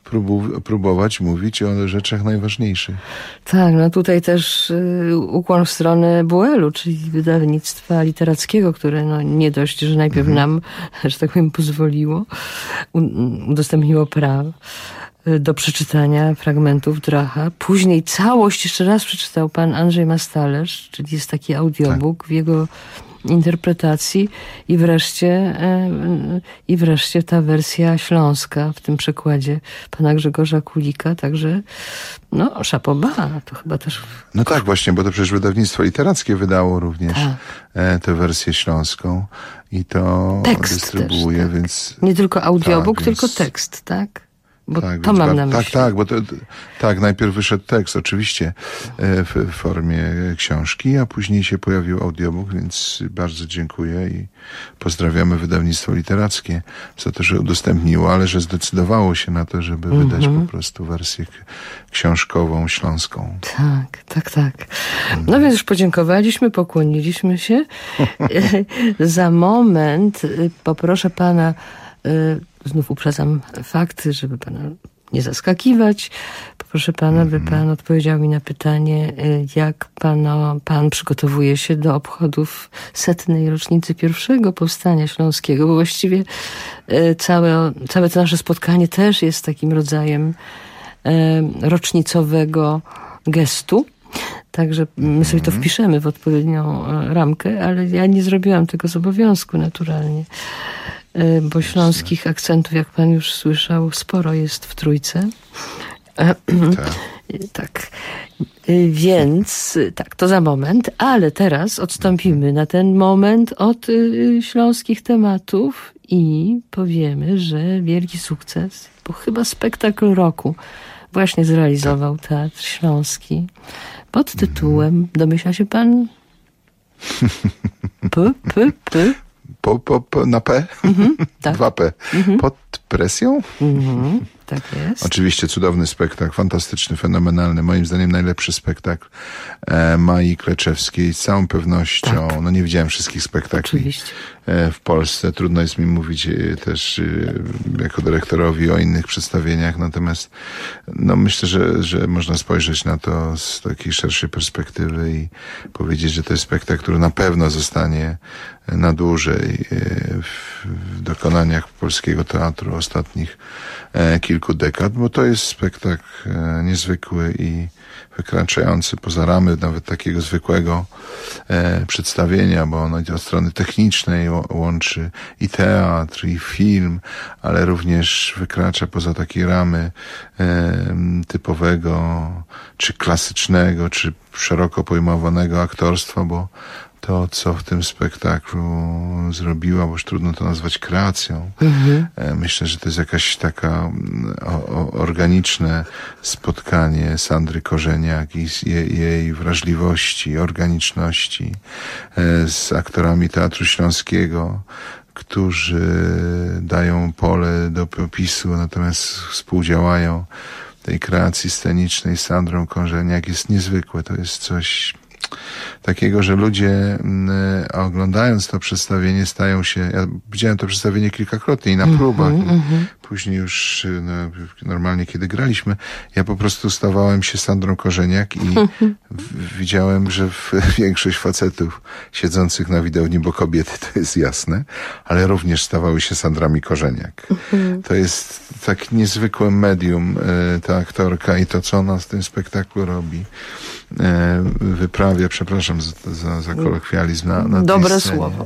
próbu- próbować mówić o rzeczach najważniejszych. Tak, no tutaj też y, ukłon w stronę Buelu, czyli wydawnictwa literackiego, które no nie dość, że najpierw mhm. nam, że tak powiem, pozwoliło, u, udostępniło prawo do przeczytania fragmentów Dracha. Później całość jeszcze raz przeczytał pan Andrzej Mastalerz, czyli jest taki audiobook tak. w jego interpretacji i wreszcie e, i wreszcie ta wersja śląska w tym przekładzie pana Grzegorza Kulika, także no chapeau bas, to chyba też... No tak właśnie, bo to przecież wydawnictwo literackie wydało również tak. e, tę wersję śląską i to tekst dystrybuuje, też, tak. więc... Nie tylko audiobook, tak, tylko więc... tekst, tak? Bo tak, to mam ba- na myśli. Tak, tak, bo to, tak, najpierw wyszedł tekst oczywiście w, w formie książki, a później się pojawił audiobook, więc bardzo dziękuję i pozdrawiamy wydawnictwo literackie za to, że udostępniło, ale że zdecydowało się na to, żeby mm-hmm. wydać po prostu wersję książkową, śląską. Tak, tak, tak. No więc już podziękowaliśmy, pokłoniliśmy się. Za moment poproszę pana, znów uprzedzam fakty, żeby pana nie zaskakiwać. Poproszę pana, by pan odpowiedział mi na pytanie, jak pana, pan przygotowuje się do obchodów setnej rocznicy pierwszego powstania śląskiego, bo właściwie całe, całe to nasze spotkanie też jest takim rodzajem rocznicowego gestu. Także my sobie to wpiszemy w odpowiednią ramkę, ale ja nie zrobiłam tego z obowiązku naturalnie, bo śląskich akcentów, jak pan już słyszał, sporo jest w Trójce. Tak. tak. Więc tak, to za moment, ale teraz odstąpimy na ten moment od śląskich tematów i powiemy, że wielki sukces, bo chyba spektakl roku właśnie zrealizował Teatr Śląski pod tytułem, domyśla się pan? P, P, P. Po, po, po, na P? Mhm, tak. Dwa P. Mhm. Pod presją? Mhm, tak jest. Oczywiście cudowny spektakl, fantastyczny, fenomenalny. Moim zdaniem najlepszy spektakl e, Mai Kleczewskiej. Z całą pewnością, tak. no nie widziałem wszystkich spektakli Oczywiście. e, w Polsce. Trudno jest mi mówić e, też e, jako dyrektorowi o innych przedstawieniach. Natomiast no myślę, że, że można spojrzeć na to z takiej szerszej perspektywy i powiedzieć, że to jest spektakl, który na pewno zostanie na dłużej w, w dokonaniach polskiego teatru ostatnich e, kilku dekad, bo to jest spektakl e, niezwykły i wykraczający poza ramy nawet takiego zwykłego e, przedstawienia, bo ono od strony technicznej łączy i teatr, i film, ale również wykracza poza takie ramy e, typowego, czy klasycznego, czy szeroko pojmowanego aktorstwa, bo to, co w tym spektaklu zrobiła, bo już trudno to nazwać kreacją. Mhm. Myślę, że to jest jakaś taka o, o, organiczne spotkanie Sandry Korzeniak i jej, jej wrażliwości, organiczności z aktorami Teatru Śląskiego, którzy dają pole do popisu, natomiast współdziałają tej kreacji scenicznej z Sandrą Korzeniak. Jest niezwykłe. To jest coś takiego, że ludzie y, oglądając to przedstawienie stają się, ja widziałem to przedstawienie kilkakrotnie i na mm-hmm, próbach i mm-hmm. później już no, normalnie kiedy graliśmy, ja po prostu stawałem się Sandrą Korzeniak i mm-hmm. w, widziałem, że w, większość facetów siedzących na widowni, bo kobiety to jest jasne, ale również stawały się Sandrami Korzeniak. Mm-hmm. To jest tak niezwykłe medium y, ta aktorka i to, co ona z tym spektaklu robi. Wyprawia, przepraszam za, za, za kolokwializm na, na dobre słowo.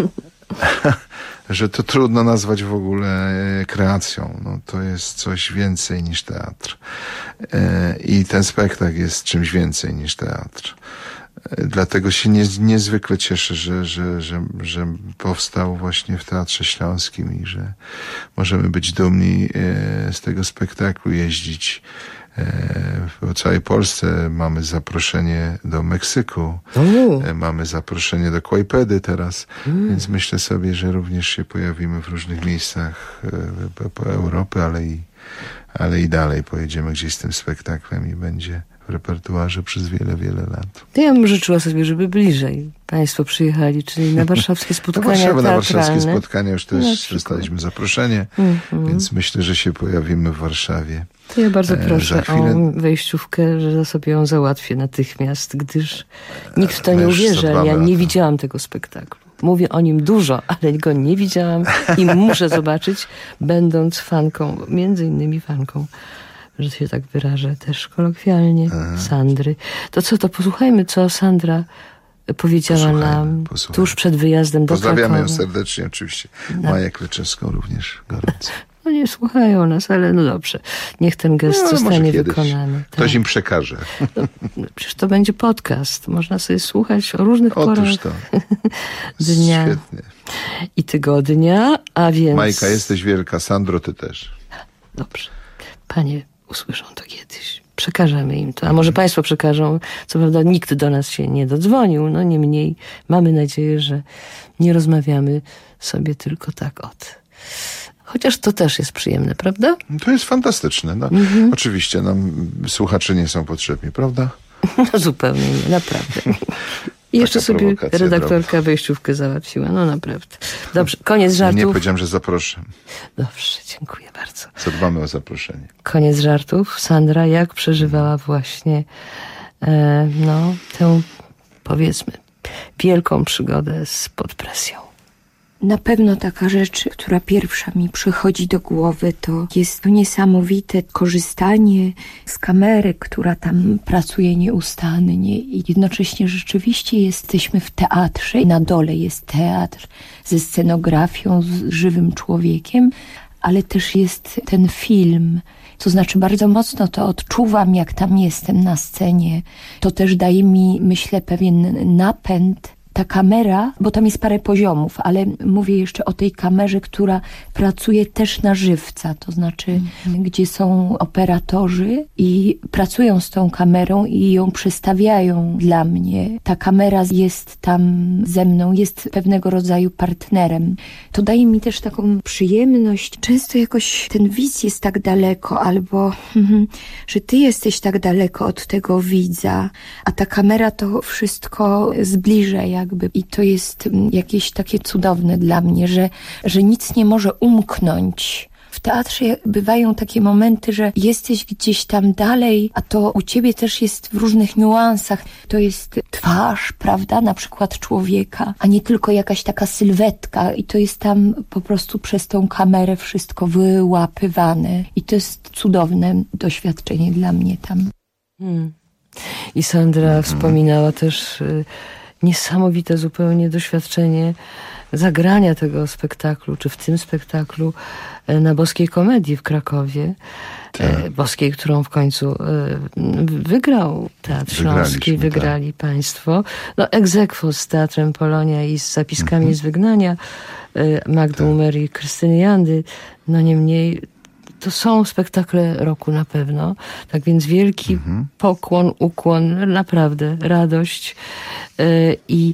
Że to trudno nazwać w ogóle kreacją. No, to jest coś więcej niż teatr. I ten spektakl jest czymś więcej niż teatr. Dlatego się nie, niezwykle cieszę, że, że, że, że powstał właśnie w Teatrze Śląskim i że możemy być dumni z tego spektaklu, jeździć w całej Polsce. Mamy zaproszenie do Meksyku, U. mamy zaproszenie do Kłajpedy teraz, mm. więc myślę sobie, że również się pojawimy w różnych miejscach po, po Europy, ale i, ale i dalej pojedziemy gdzieś z tym spektaklem i będzie w repertuarze przez wiele, wiele lat. To ja bym życzyła sobie, żeby bliżej państwo przyjechali, czyli na warszawskie spotkania Warszawa, teatralne. na warszawskie spotkania już też No, dostaliśmy zaproszenie, mm-hmm. więc myślę, że się pojawimy w Warszawie. To ja bardzo proszę e, chwilę... o wejściówkę, że sobie ją załatwię natychmiast, gdyż nikt w to nie uwierzy, ale ja nie widziałam tego spektaklu. Mówię o nim dużo, ale go nie widziałam i muszę zobaczyć, będąc fanką, między innymi fanką, że się tak wyrażę, też kolokwialnie, Aha. Sandry. To co, to posłuchajmy, co Sandra powiedziała posłuchajmy, nam posłuchajmy. tuż przed wyjazdem do Krakowa. Pozdrawiamy ją serdecznie oczywiście. No. Maję Kleczewską również gorąco. No nie słuchają nas, ale no dobrze. Niech ten gest no, zostanie wykonany. Ktoś tak. im przekaże. No, przecież to będzie podcast. Można sobie słuchać o różnych Otóż porach to. dnia Świetnie. i tygodnia, a więc... Majka, jesteś wielka. Sandro, ty też. Dobrze. Panie usłyszą to kiedyś. Przekażemy im to. A może państwo przekażą. Co prawda nikt do nas się nie dodzwonił. No niemniej mamy nadzieję, że nie rozmawiamy sobie tylko tak od... Chociaż to też jest przyjemne, prawda? To jest fantastyczne. No, mhm. Oczywiście nam słuchacze nie są potrzebni, prawda? No zupełnie nie, naprawdę. I jeszcze sobie redaktorka droga. wejściówkę załatwiła. No naprawdę. Dobrze, koniec żartów. Nie powiedziałem, że zaproszę. Dobrze, dziękuję bardzo. Zadbamy o zaproszenie. Koniec żartów. Sandra, jak przeżywała właśnie e, no, tę, powiedzmy, wielką przygodę z Pod presją? Na pewno taka rzecz, która pierwsza mi przychodzi do głowy, to jest to niesamowite korzystanie z kamery, która tam pracuje nieustannie i jednocześnie rzeczywiście jesteśmy w teatrze i na dole jest teatr ze scenografią, z żywym człowiekiem, ale też jest ten film. To znaczy bardzo mocno to odczuwam, jak tam jestem na scenie. To też daje mi, myślę, pewien napęd. Ta kamera, bo tam jest parę poziomów, ale mówię jeszcze o tej kamerze, która pracuje też na żywca, to znaczy mm. gdzie są operatorzy i pracują z tą kamerą i ją przestawiają dla mnie. Ta kamera jest tam ze mną, jest pewnego rodzaju partnerem. To daje mi też taką przyjemność. Często jakoś ten widz jest tak daleko, albo że ty jesteś tak daleko od tego widza, a ta kamera to wszystko zbliża jakby. I to jest jakieś takie cudowne dla mnie, że, że nic nie może umknąć. W teatrze bywają takie momenty, że jesteś gdzieś tam dalej, a to u ciebie też jest w różnych niuansach. To jest twarz, prawda, na przykład człowieka, a nie tylko jakaś taka sylwetka i to jest tam po prostu przez tą kamerę wszystko wyłapywane. I to jest cudowne doświadczenie dla mnie tam. Hmm. I Sandra hmm. wspominała też y, niesamowite zupełnie doświadczenie zagrania tego spektaklu, czy w tym spektaklu na Boskiej Komedii w Krakowie. Tak. Boskiej, którą w końcu wygrał Teatr Śląski, wygrali tak. państwo. No ex aequo z Teatrem Polonia i z zapiskami mhm. z wygnania Magdy tak. Umer i Krystyny Jandy. No niemniej to są spektakle roku na pewno. Tak więc wielki mhm. pokłon, ukłon, naprawdę radość. Yy, I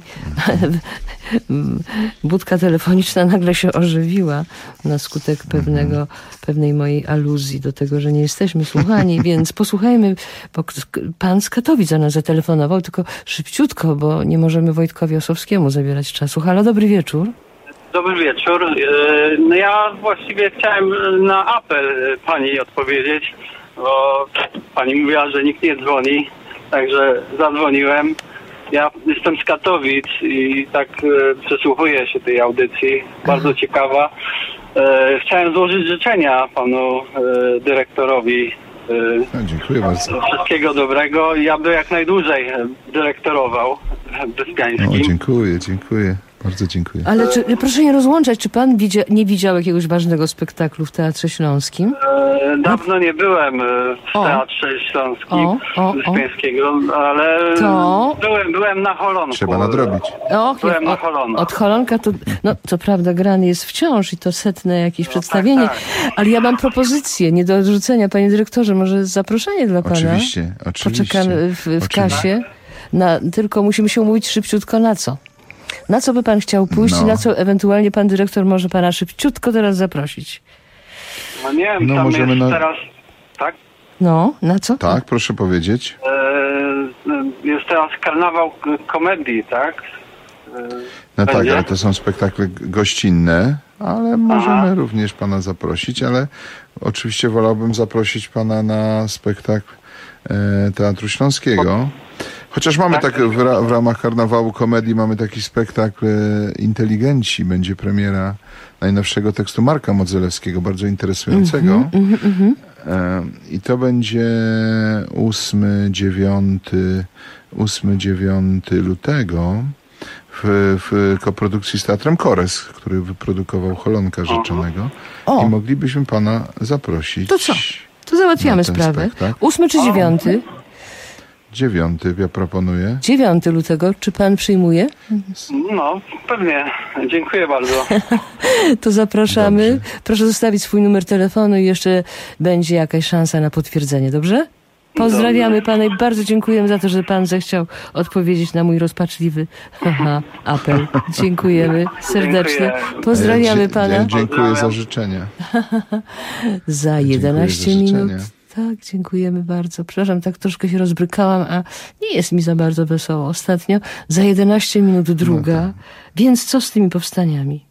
budka telefoniczna nagle się ożywiła na skutek pewnego, mhm. pewnej mojej aluzji do tego, że nie jesteśmy słuchani, więc posłuchajmy, bo pan z Katowic za nas zatelefonował, tylko szybciutko, bo nie możemy Wojtkowi Osowskiemu zabierać czasu. Halo, dobry wieczór. Dobry wieczór. No ja właściwie chciałem na apel pani odpowiedzieć, bo pani mówiła, że nikt nie dzwoni, także zadzwoniłem. Ja jestem z Katowic i tak przysłuchuję się tej audycji, bardzo ciekawa. Chciałem złożyć życzenia panu dyrektorowi. No, dziękuję bardzo. Wszystkiego dobrego i aby jak najdłużej dyrektorował Wyspiańskim. O, dziękuję, dziękuję. Bardzo dziękuję. Ale czy, proszę nie rozłączać, czy pan widzia, nie widział jakiegoś ważnego spektaklu w Teatrze Śląskim? E, dawno nie byłem w o. Teatrze Śląskim o, o, Wyspiańskiego, ale to... byłem, byłem na Holonku. Trzeba nadrobić. Och, byłem na Holonku. Od Holonka to, no co prawda grany jest wciąż i to setne jakieś no, przedstawienie, tak, tak. ale ja mam propozycję, nie do odrzucenia, panie dyrektorze, może zaproszenie dla pana? Oczywiście, oczywiście. Poczekamy w, w kasie, na, tylko musimy się umówić szybciutko na co? Na co by pan chciał pójść no. i na co ewentualnie pan dyrektor może pana szybciutko teraz zaprosić? No nie wiem, no, tam możemy jest na... teraz... Tak? No, na co? Tak, proszę powiedzieć. E, jest teraz karnawał k- komedii, tak? E, No tak, będzie? ale to są spektakle gościnne, ale możemy Aha. również pana zaprosić, ale oczywiście wolałbym zaprosić pana na spektakl e, Teatru Śląskiego. Chociaż mamy tak w, ra, w ramach karnawału komedii mamy taki spektakl e, Inteligenci. Będzie premiera najnowszego tekstu Marka Modzelewskiego, bardzo interesującego. Mhm, mhm. E, I to będzie ósmy, dziewiąty, ósmy, dziewiąty lutego w, w koprodukcji z Teatrem Kores, który wyprodukował Holonka Rzeczonego. O. I moglibyśmy pana zaprosić. To co? To załatwiamy na ten sprawę. spektakl. Ósmy czy dziewiąty? Dziewiąty, ja proponuję. Dziewiąty lutego. Czy pan przyjmuje? No, pewnie. Dziękuję bardzo. To zapraszamy. Dobrze. Proszę zostawić swój numer telefonu i jeszcze będzie jakaś szansa na potwierdzenie, dobrze? Pozdrawiamy Dobrze. pana i bardzo dziękujemy za to, że pan zechciał odpowiedzieć na mój rozpaczliwy haha, apel. Dziękujemy serdecznie. Dziękuję. Pozdrawiamy Ja, pana. ja dziękuję za Pozdrawiam. życzenia. Za Dziękuję jedenaście za minut. życzenia. Tak, dziękujemy bardzo. Przepraszam, tak troszkę się rozbrykałam, a nie jest mi za bardzo wesoło ostatnio. Za jedenaście minut druga. No Więc co z tymi powstaniami?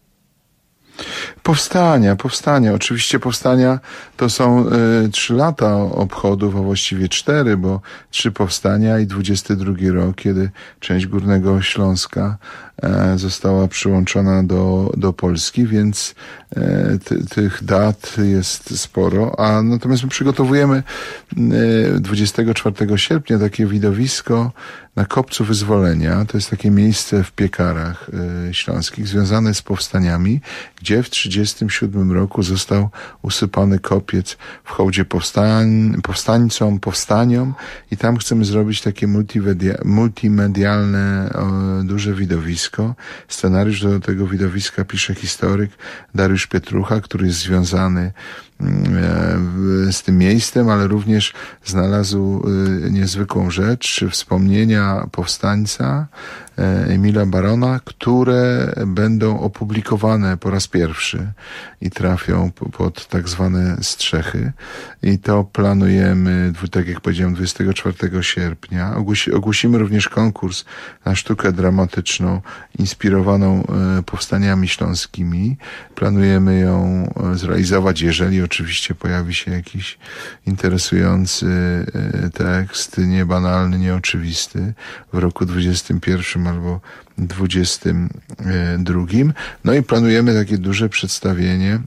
Powstania, powstania. Oczywiście powstania to są y, trzy lata obchodów, a właściwie cztery, bo trzy powstania i dwudziesty drugi rok, kiedy część Górnego Śląska e, została przyłączona do, do Polski, więc e, ty, tych dat jest sporo. A natomiast my przygotowujemy e, dwudziestego czwartego sierpnia takie widowisko na Kopcu Wyzwolenia. To jest takie miejsce w Piekarach y, śląskich związane z powstaniami, gdzie w trzydziestym siódmym roku został usypany kopiec w hołdzie powstań, powstańcom, powstaniom i tam chcemy zrobić takie multimedia, multimedialne o, duże widowisko. Scenariusz do tego widowiska pisze historyk Dariusz Pietrucha, który jest związany z tym miejscem, ale również znalazł niezwykłą rzecz, wspomnienia powstańca Emila Barona, które będą opublikowane po raz pierwszy i trafią pod tak zwane strzechy. I to planujemy, tak jak powiedziałem, dwudziestego czwartego sierpnia. Ogłosi, ogłosimy również konkurs na sztukę dramatyczną inspirowaną powstaniami śląskimi. Planujemy ją zrealizować, jeżeli oczywiście pojawi się jakiś interesujący tekst, niebanalny, nieoczywisty w roku dwudziestym pierwszym albo dwudziestym drugim. No i planujemy takie duże przedstawienie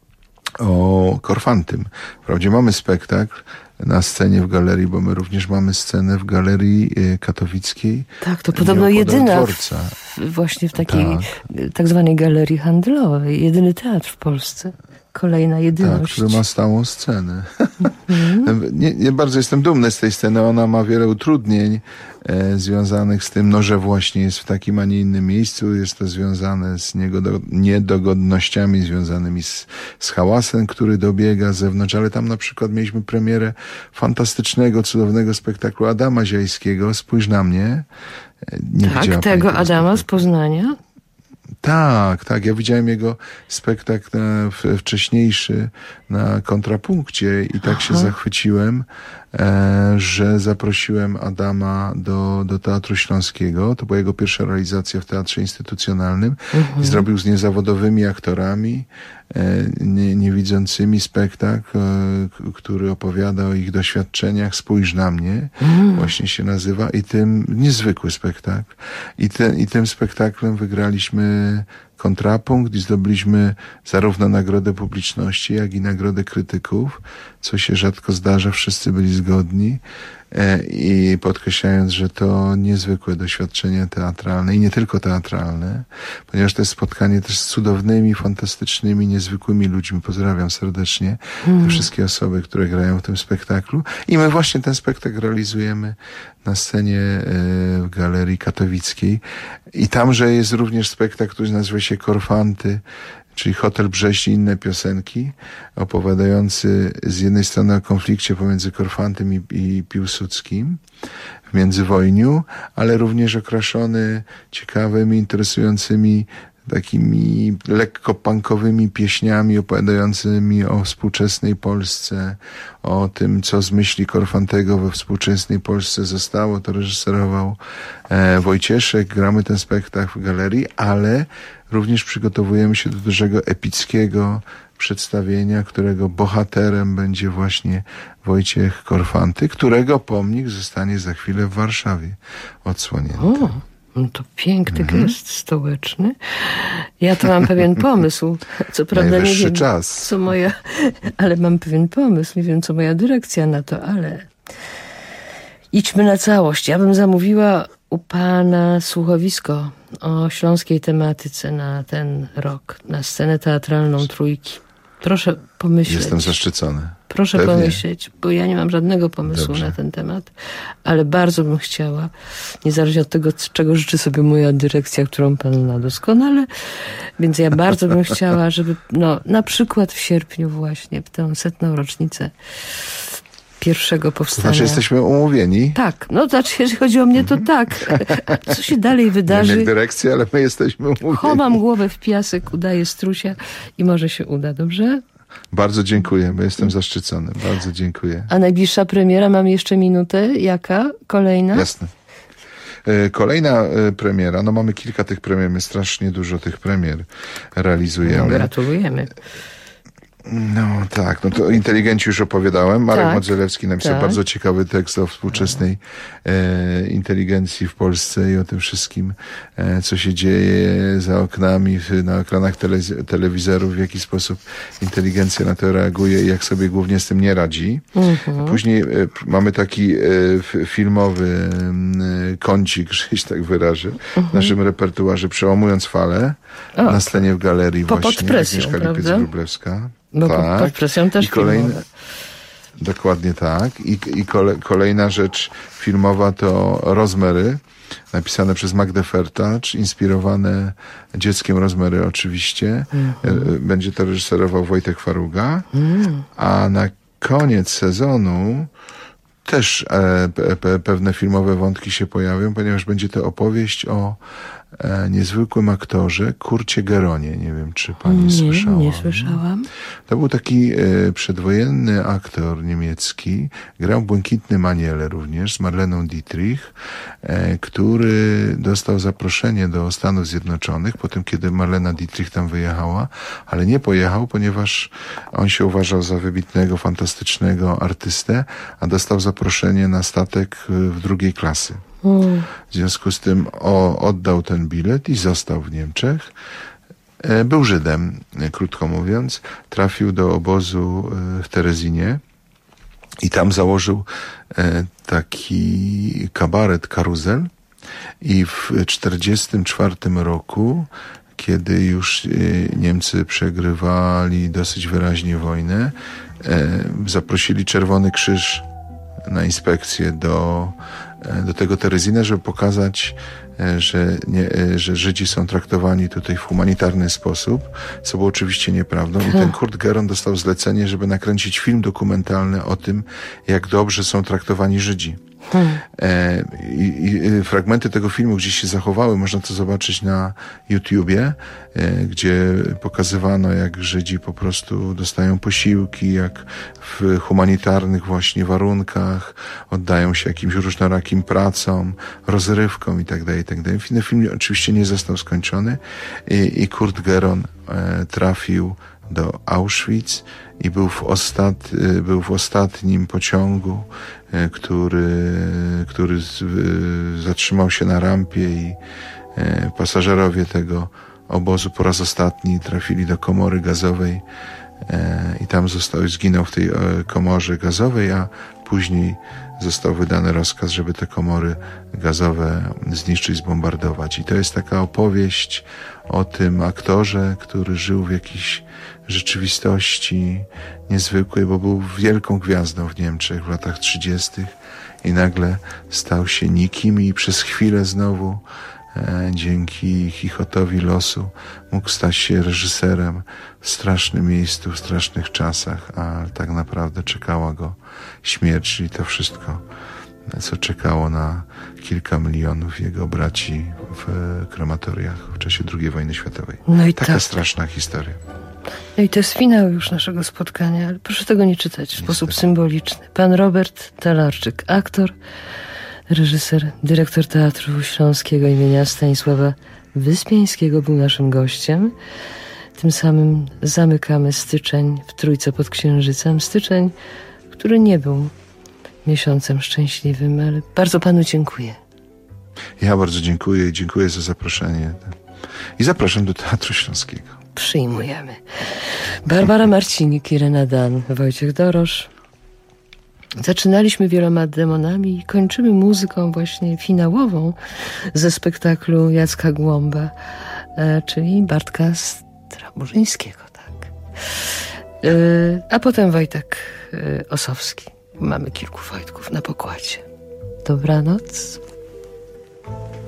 o Korfantym. Wprawdzie mamy spektakl na scenie w galerii, bo my również mamy scenę w galerii katowickiej. Tak, to podobno nieopodal jedyna dworca. w, właśnie w takiej Tak. tak zwanej galerii handlowej. Jedyny teatr w Polsce. Kolejna Tak, jedyność. który ma stałą scenę. nie, nie bardzo jestem dumny z tej sceny. Ona ma wiele utrudnień e, związanych z tym, no, że właśnie jest w takim, a nie innym miejscu. Jest to związane z niegodo, niedogodnościami związanymi z, z hałasem, który dobiega z zewnątrz. Ale tam na przykład mieliśmy premierę fantastycznego, cudownego spektaklu Adama Ziajskiego. Spójrz na mnie. E, Nie widziała Tak, pani tego Adama spektaklu? z Poznania. Tak, tak. Ja widziałem jego spektakl na, w, wcześniejszy na Kontrapunkcie i tak się zachwyciłem, e, że zaprosiłem Adama do, do Teatru Śląskiego. To była jego pierwsza realizacja w teatrze instytucjonalnym. Mhm. I zrobił z niezawodowymi aktorami, e, nie, niewidzącymi spektakl, e, k- który opowiada o ich doświadczeniach. Spójrz na mnie, właśnie się nazywa. I tym niezwykły spektakl. I, te, i tym spektaklem wygraliśmy Kontrapunkt i zdobyliśmy zarówno nagrodę publiczności, jak i nagrodę krytyków, co się rzadko zdarza, wszyscy byli zgodni e, i podkreślając, że to niezwykłe doświadczenie teatralne i nie tylko teatralne, ponieważ to jest spotkanie też z cudownymi, fantastycznymi, niezwykłymi ludźmi. Pozdrawiam serdecznie te wszystkie osoby, które grają w tym spektaklu i my właśnie ten spektakl realizujemy na scenie e, w Galerii Katowickiej i tamże jest również spektakl, który nazywa się Korfanty, czyli Hotel Brześć i inne piosenki, opowiadający z jednej strony o konflikcie pomiędzy Korfantym i, i Piłsudskim w międzywojniu, ale również okraszony ciekawymi, interesującymi takimi lekko punkowymi pieśniami opowiadającymi o współczesnej Polsce, o tym, co z myśli Korfantego we współczesnej Polsce zostało. To reżyserował e, Wojcieszek. Gramy ten spektakl w galerii, ale również przygotowujemy się do dużego epickiego przedstawienia, którego bohaterem będzie właśnie Wojciech Korfanty, którego pomnik zostanie za chwilę w Warszawie odsłonięty. O, no to piękny Mhm. gest stołeczny. Ja to mam pewien pomysł. Co prawda nie Najwyższy wiem, czas. co moja... Ale mam pewien pomysł. Nie wiem, co moja dyrekcja na to, ale... Idźmy na całość. Ja bym zamówiła u pana słuchowisko o śląskiej tematyce na ten rok, na scenę teatralną Trójki. Proszę pomyśleć. Jestem zaszczycony. Proszę Pewnie. pomyśleć, bo ja nie mam żadnego pomysłu Dobrze. na ten temat, ale bardzo bym chciała, niezależnie od tego, czego życzy sobie moja dyrekcja, którą pan zna doskonale, więc ja bardzo bym chciała, żeby no, na przykład w sierpniu właśnie, w tę setną rocznicę pierwszego To powstania. znaczy jesteśmy umówieni. Tak, no znaczy, jeżeli chodzi o mnie, to tak. A co się dalej Nie wiem wydarzy? jak dyrekcja, ale my jesteśmy umówieni. Chowam głowę w piasek, udaję strusia i może się uda, dobrze? Bardzo dziękuję, bo jestem zaszczycony. Bardzo dziękuję. A najbliższa premiera, mam jeszcze minutę. Jaka? Kolejna? Jasne. E, Kolejna e, premiera, no mamy kilka tych premier, my strasznie dużo tych premier No, realizujemy. gratulujemy. No tak, no to o Inteligencji już opowiadałem. Marek Tak, Modzelewski napisał tak. bardzo ciekawy tekst o współczesnej e, inteligencji w Polsce i o tym wszystkim, e, co się dzieje za oknami, w- na ekranach tele, telewizorów, w jaki sposób inteligencja na to reaguje i jak sobie głównie z tym nie radzi. Mhm. Później e, p- mamy taki e, f- filmowy e, kącik, że się tak wyrażę, w naszym repertuarze Przełamując falę, Mhm. O. na scenie w galerii Po- pod właśnie. presją, Agnieszka prawda? Lipiec-Wróblewska. No tak. pod, pod presją też I kolejne, filmowe. dokładnie tak. I, i kole, kolejna rzecz filmowa to Rozmery, napisane przez Magdę Fertacz, inspirowane dzieckiem Rozmery oczywiście. E, Będzie to reżyserował Wojtek Faruga. A na koniec sezonu też e, pe, pe, pewne filmowe wątki się pojawią, ponieważ będzie to opowieść o e, niezwykłym aktorze Kurcie Geronie. Nie wiem, czy pani Nie, słyszała. nie słyszałam. To był taki e, przedwojenny aktor niemiecki, grał w Błękitnym Aniele również z Marleną Dietrich, e, który dostał zaproszenie do Stanów Zjednoczonych po tym, kiedy Marlena Dietrich tam wyjechała, ale nie pojechał, ponieważ on się uważał za wybitnego, fantastycznego artystę, a dostał zaproszenie na statek e, w drugiej klasy. Mm. W związku z tym o, oddał ten bilet i został w Niemczech. E, Był Żydem, e, krótko mówiąc. Trafił do obozu e, w Terezinie i tam założył e, taki kabaret Karuzel. I w czterdziestym czwartym roku, kiedy już e, Niemcy przegrywali dosyć wyraźnie wojnę, e, zaprosili Czerwony Krzyż na inspekcję do, do tego Terezina, żeby pokazać, że, nie, że Żydzi są traktowani tutaj w humanitarny sposób, co było oczywiście nieprawdą. I ten Kurt Geron dostał zlecenie, żeby nakręcić film dokumentalny o tym, jak dobrze są traktowani Żydzi. Hmm. E, i, I fragmenty tego filmu gdzieś się zachowały, można to zobaczyć na YouTubie, e, gdzie pokazywano, jak Żydzi po prostu dostają posiłki, jak w humanitarnych właśnie warunkach oddają się jakimś różnorakim pracom, rozrywkom itd., itd. Ten film oczywiście nie został skończony i, i Kurt Geron e, trafił do Auschwitz i był w, ostat, był w ostatnim pociągu, który, który z, zatrzymał się na rampie i pasażerowie tego obozu po raz ostatni trafili do komory gazowej i tam został, zginął w tej komorze gazowej, a później został wydany rozkaz, żeby te komory gazowe zniszczyć, zbombardować. I to jest taka opowieść o tym aktorze, który żył w jakiejś rzeczywistości niezwykłej, bo był wielką gwiazdą w Niemczech w latach trzydziestych i nagle stał się nikim i przez chwilę znowu e, dzięki chichotowi losu mógł stać się reżyserem w strasznym miejscu, w strasznych czasach, a tak naprawdę czekała go śmierć, czyli to wszystko, co czekało na kilka milionów jego braci w krematoriach w czasie drugiej wojny światowej. No i Taka tak. straszna historia. No i to jest finał już naszego spotkania, ale proszę tego nie czytać w Niestety. sposób symboliczny. Pan Robert Talarczyk, aktor, reżyser, dyrektor Teatru Śląskiego imienia Stanisława Wyspiańskiego był naszym gościem. Tym samym zamykamy styczeń w Trójce pod Księżycem. Styczeń, który nie był miesiącem szczęśliwym, ale bardzo panu dziękuję. Ja bardzo dziękuję i dziękuję za zaproszenie. I zapraszam do Teatru Śląskiego. Przyjmujemy. Barbara Marcinik, Irena Dan, Wojciech Dorosz. Zaczynaliśmy wieloma demonami i kończymy muzyką właśnie finałową ze spektaklu Jacka Głąba, e, czyli Bartka Straburzyńskiego, tak. E, a potem Wojtek e, Osowski. Mamy kilku Wojtków na pokładzie. Dobranoc.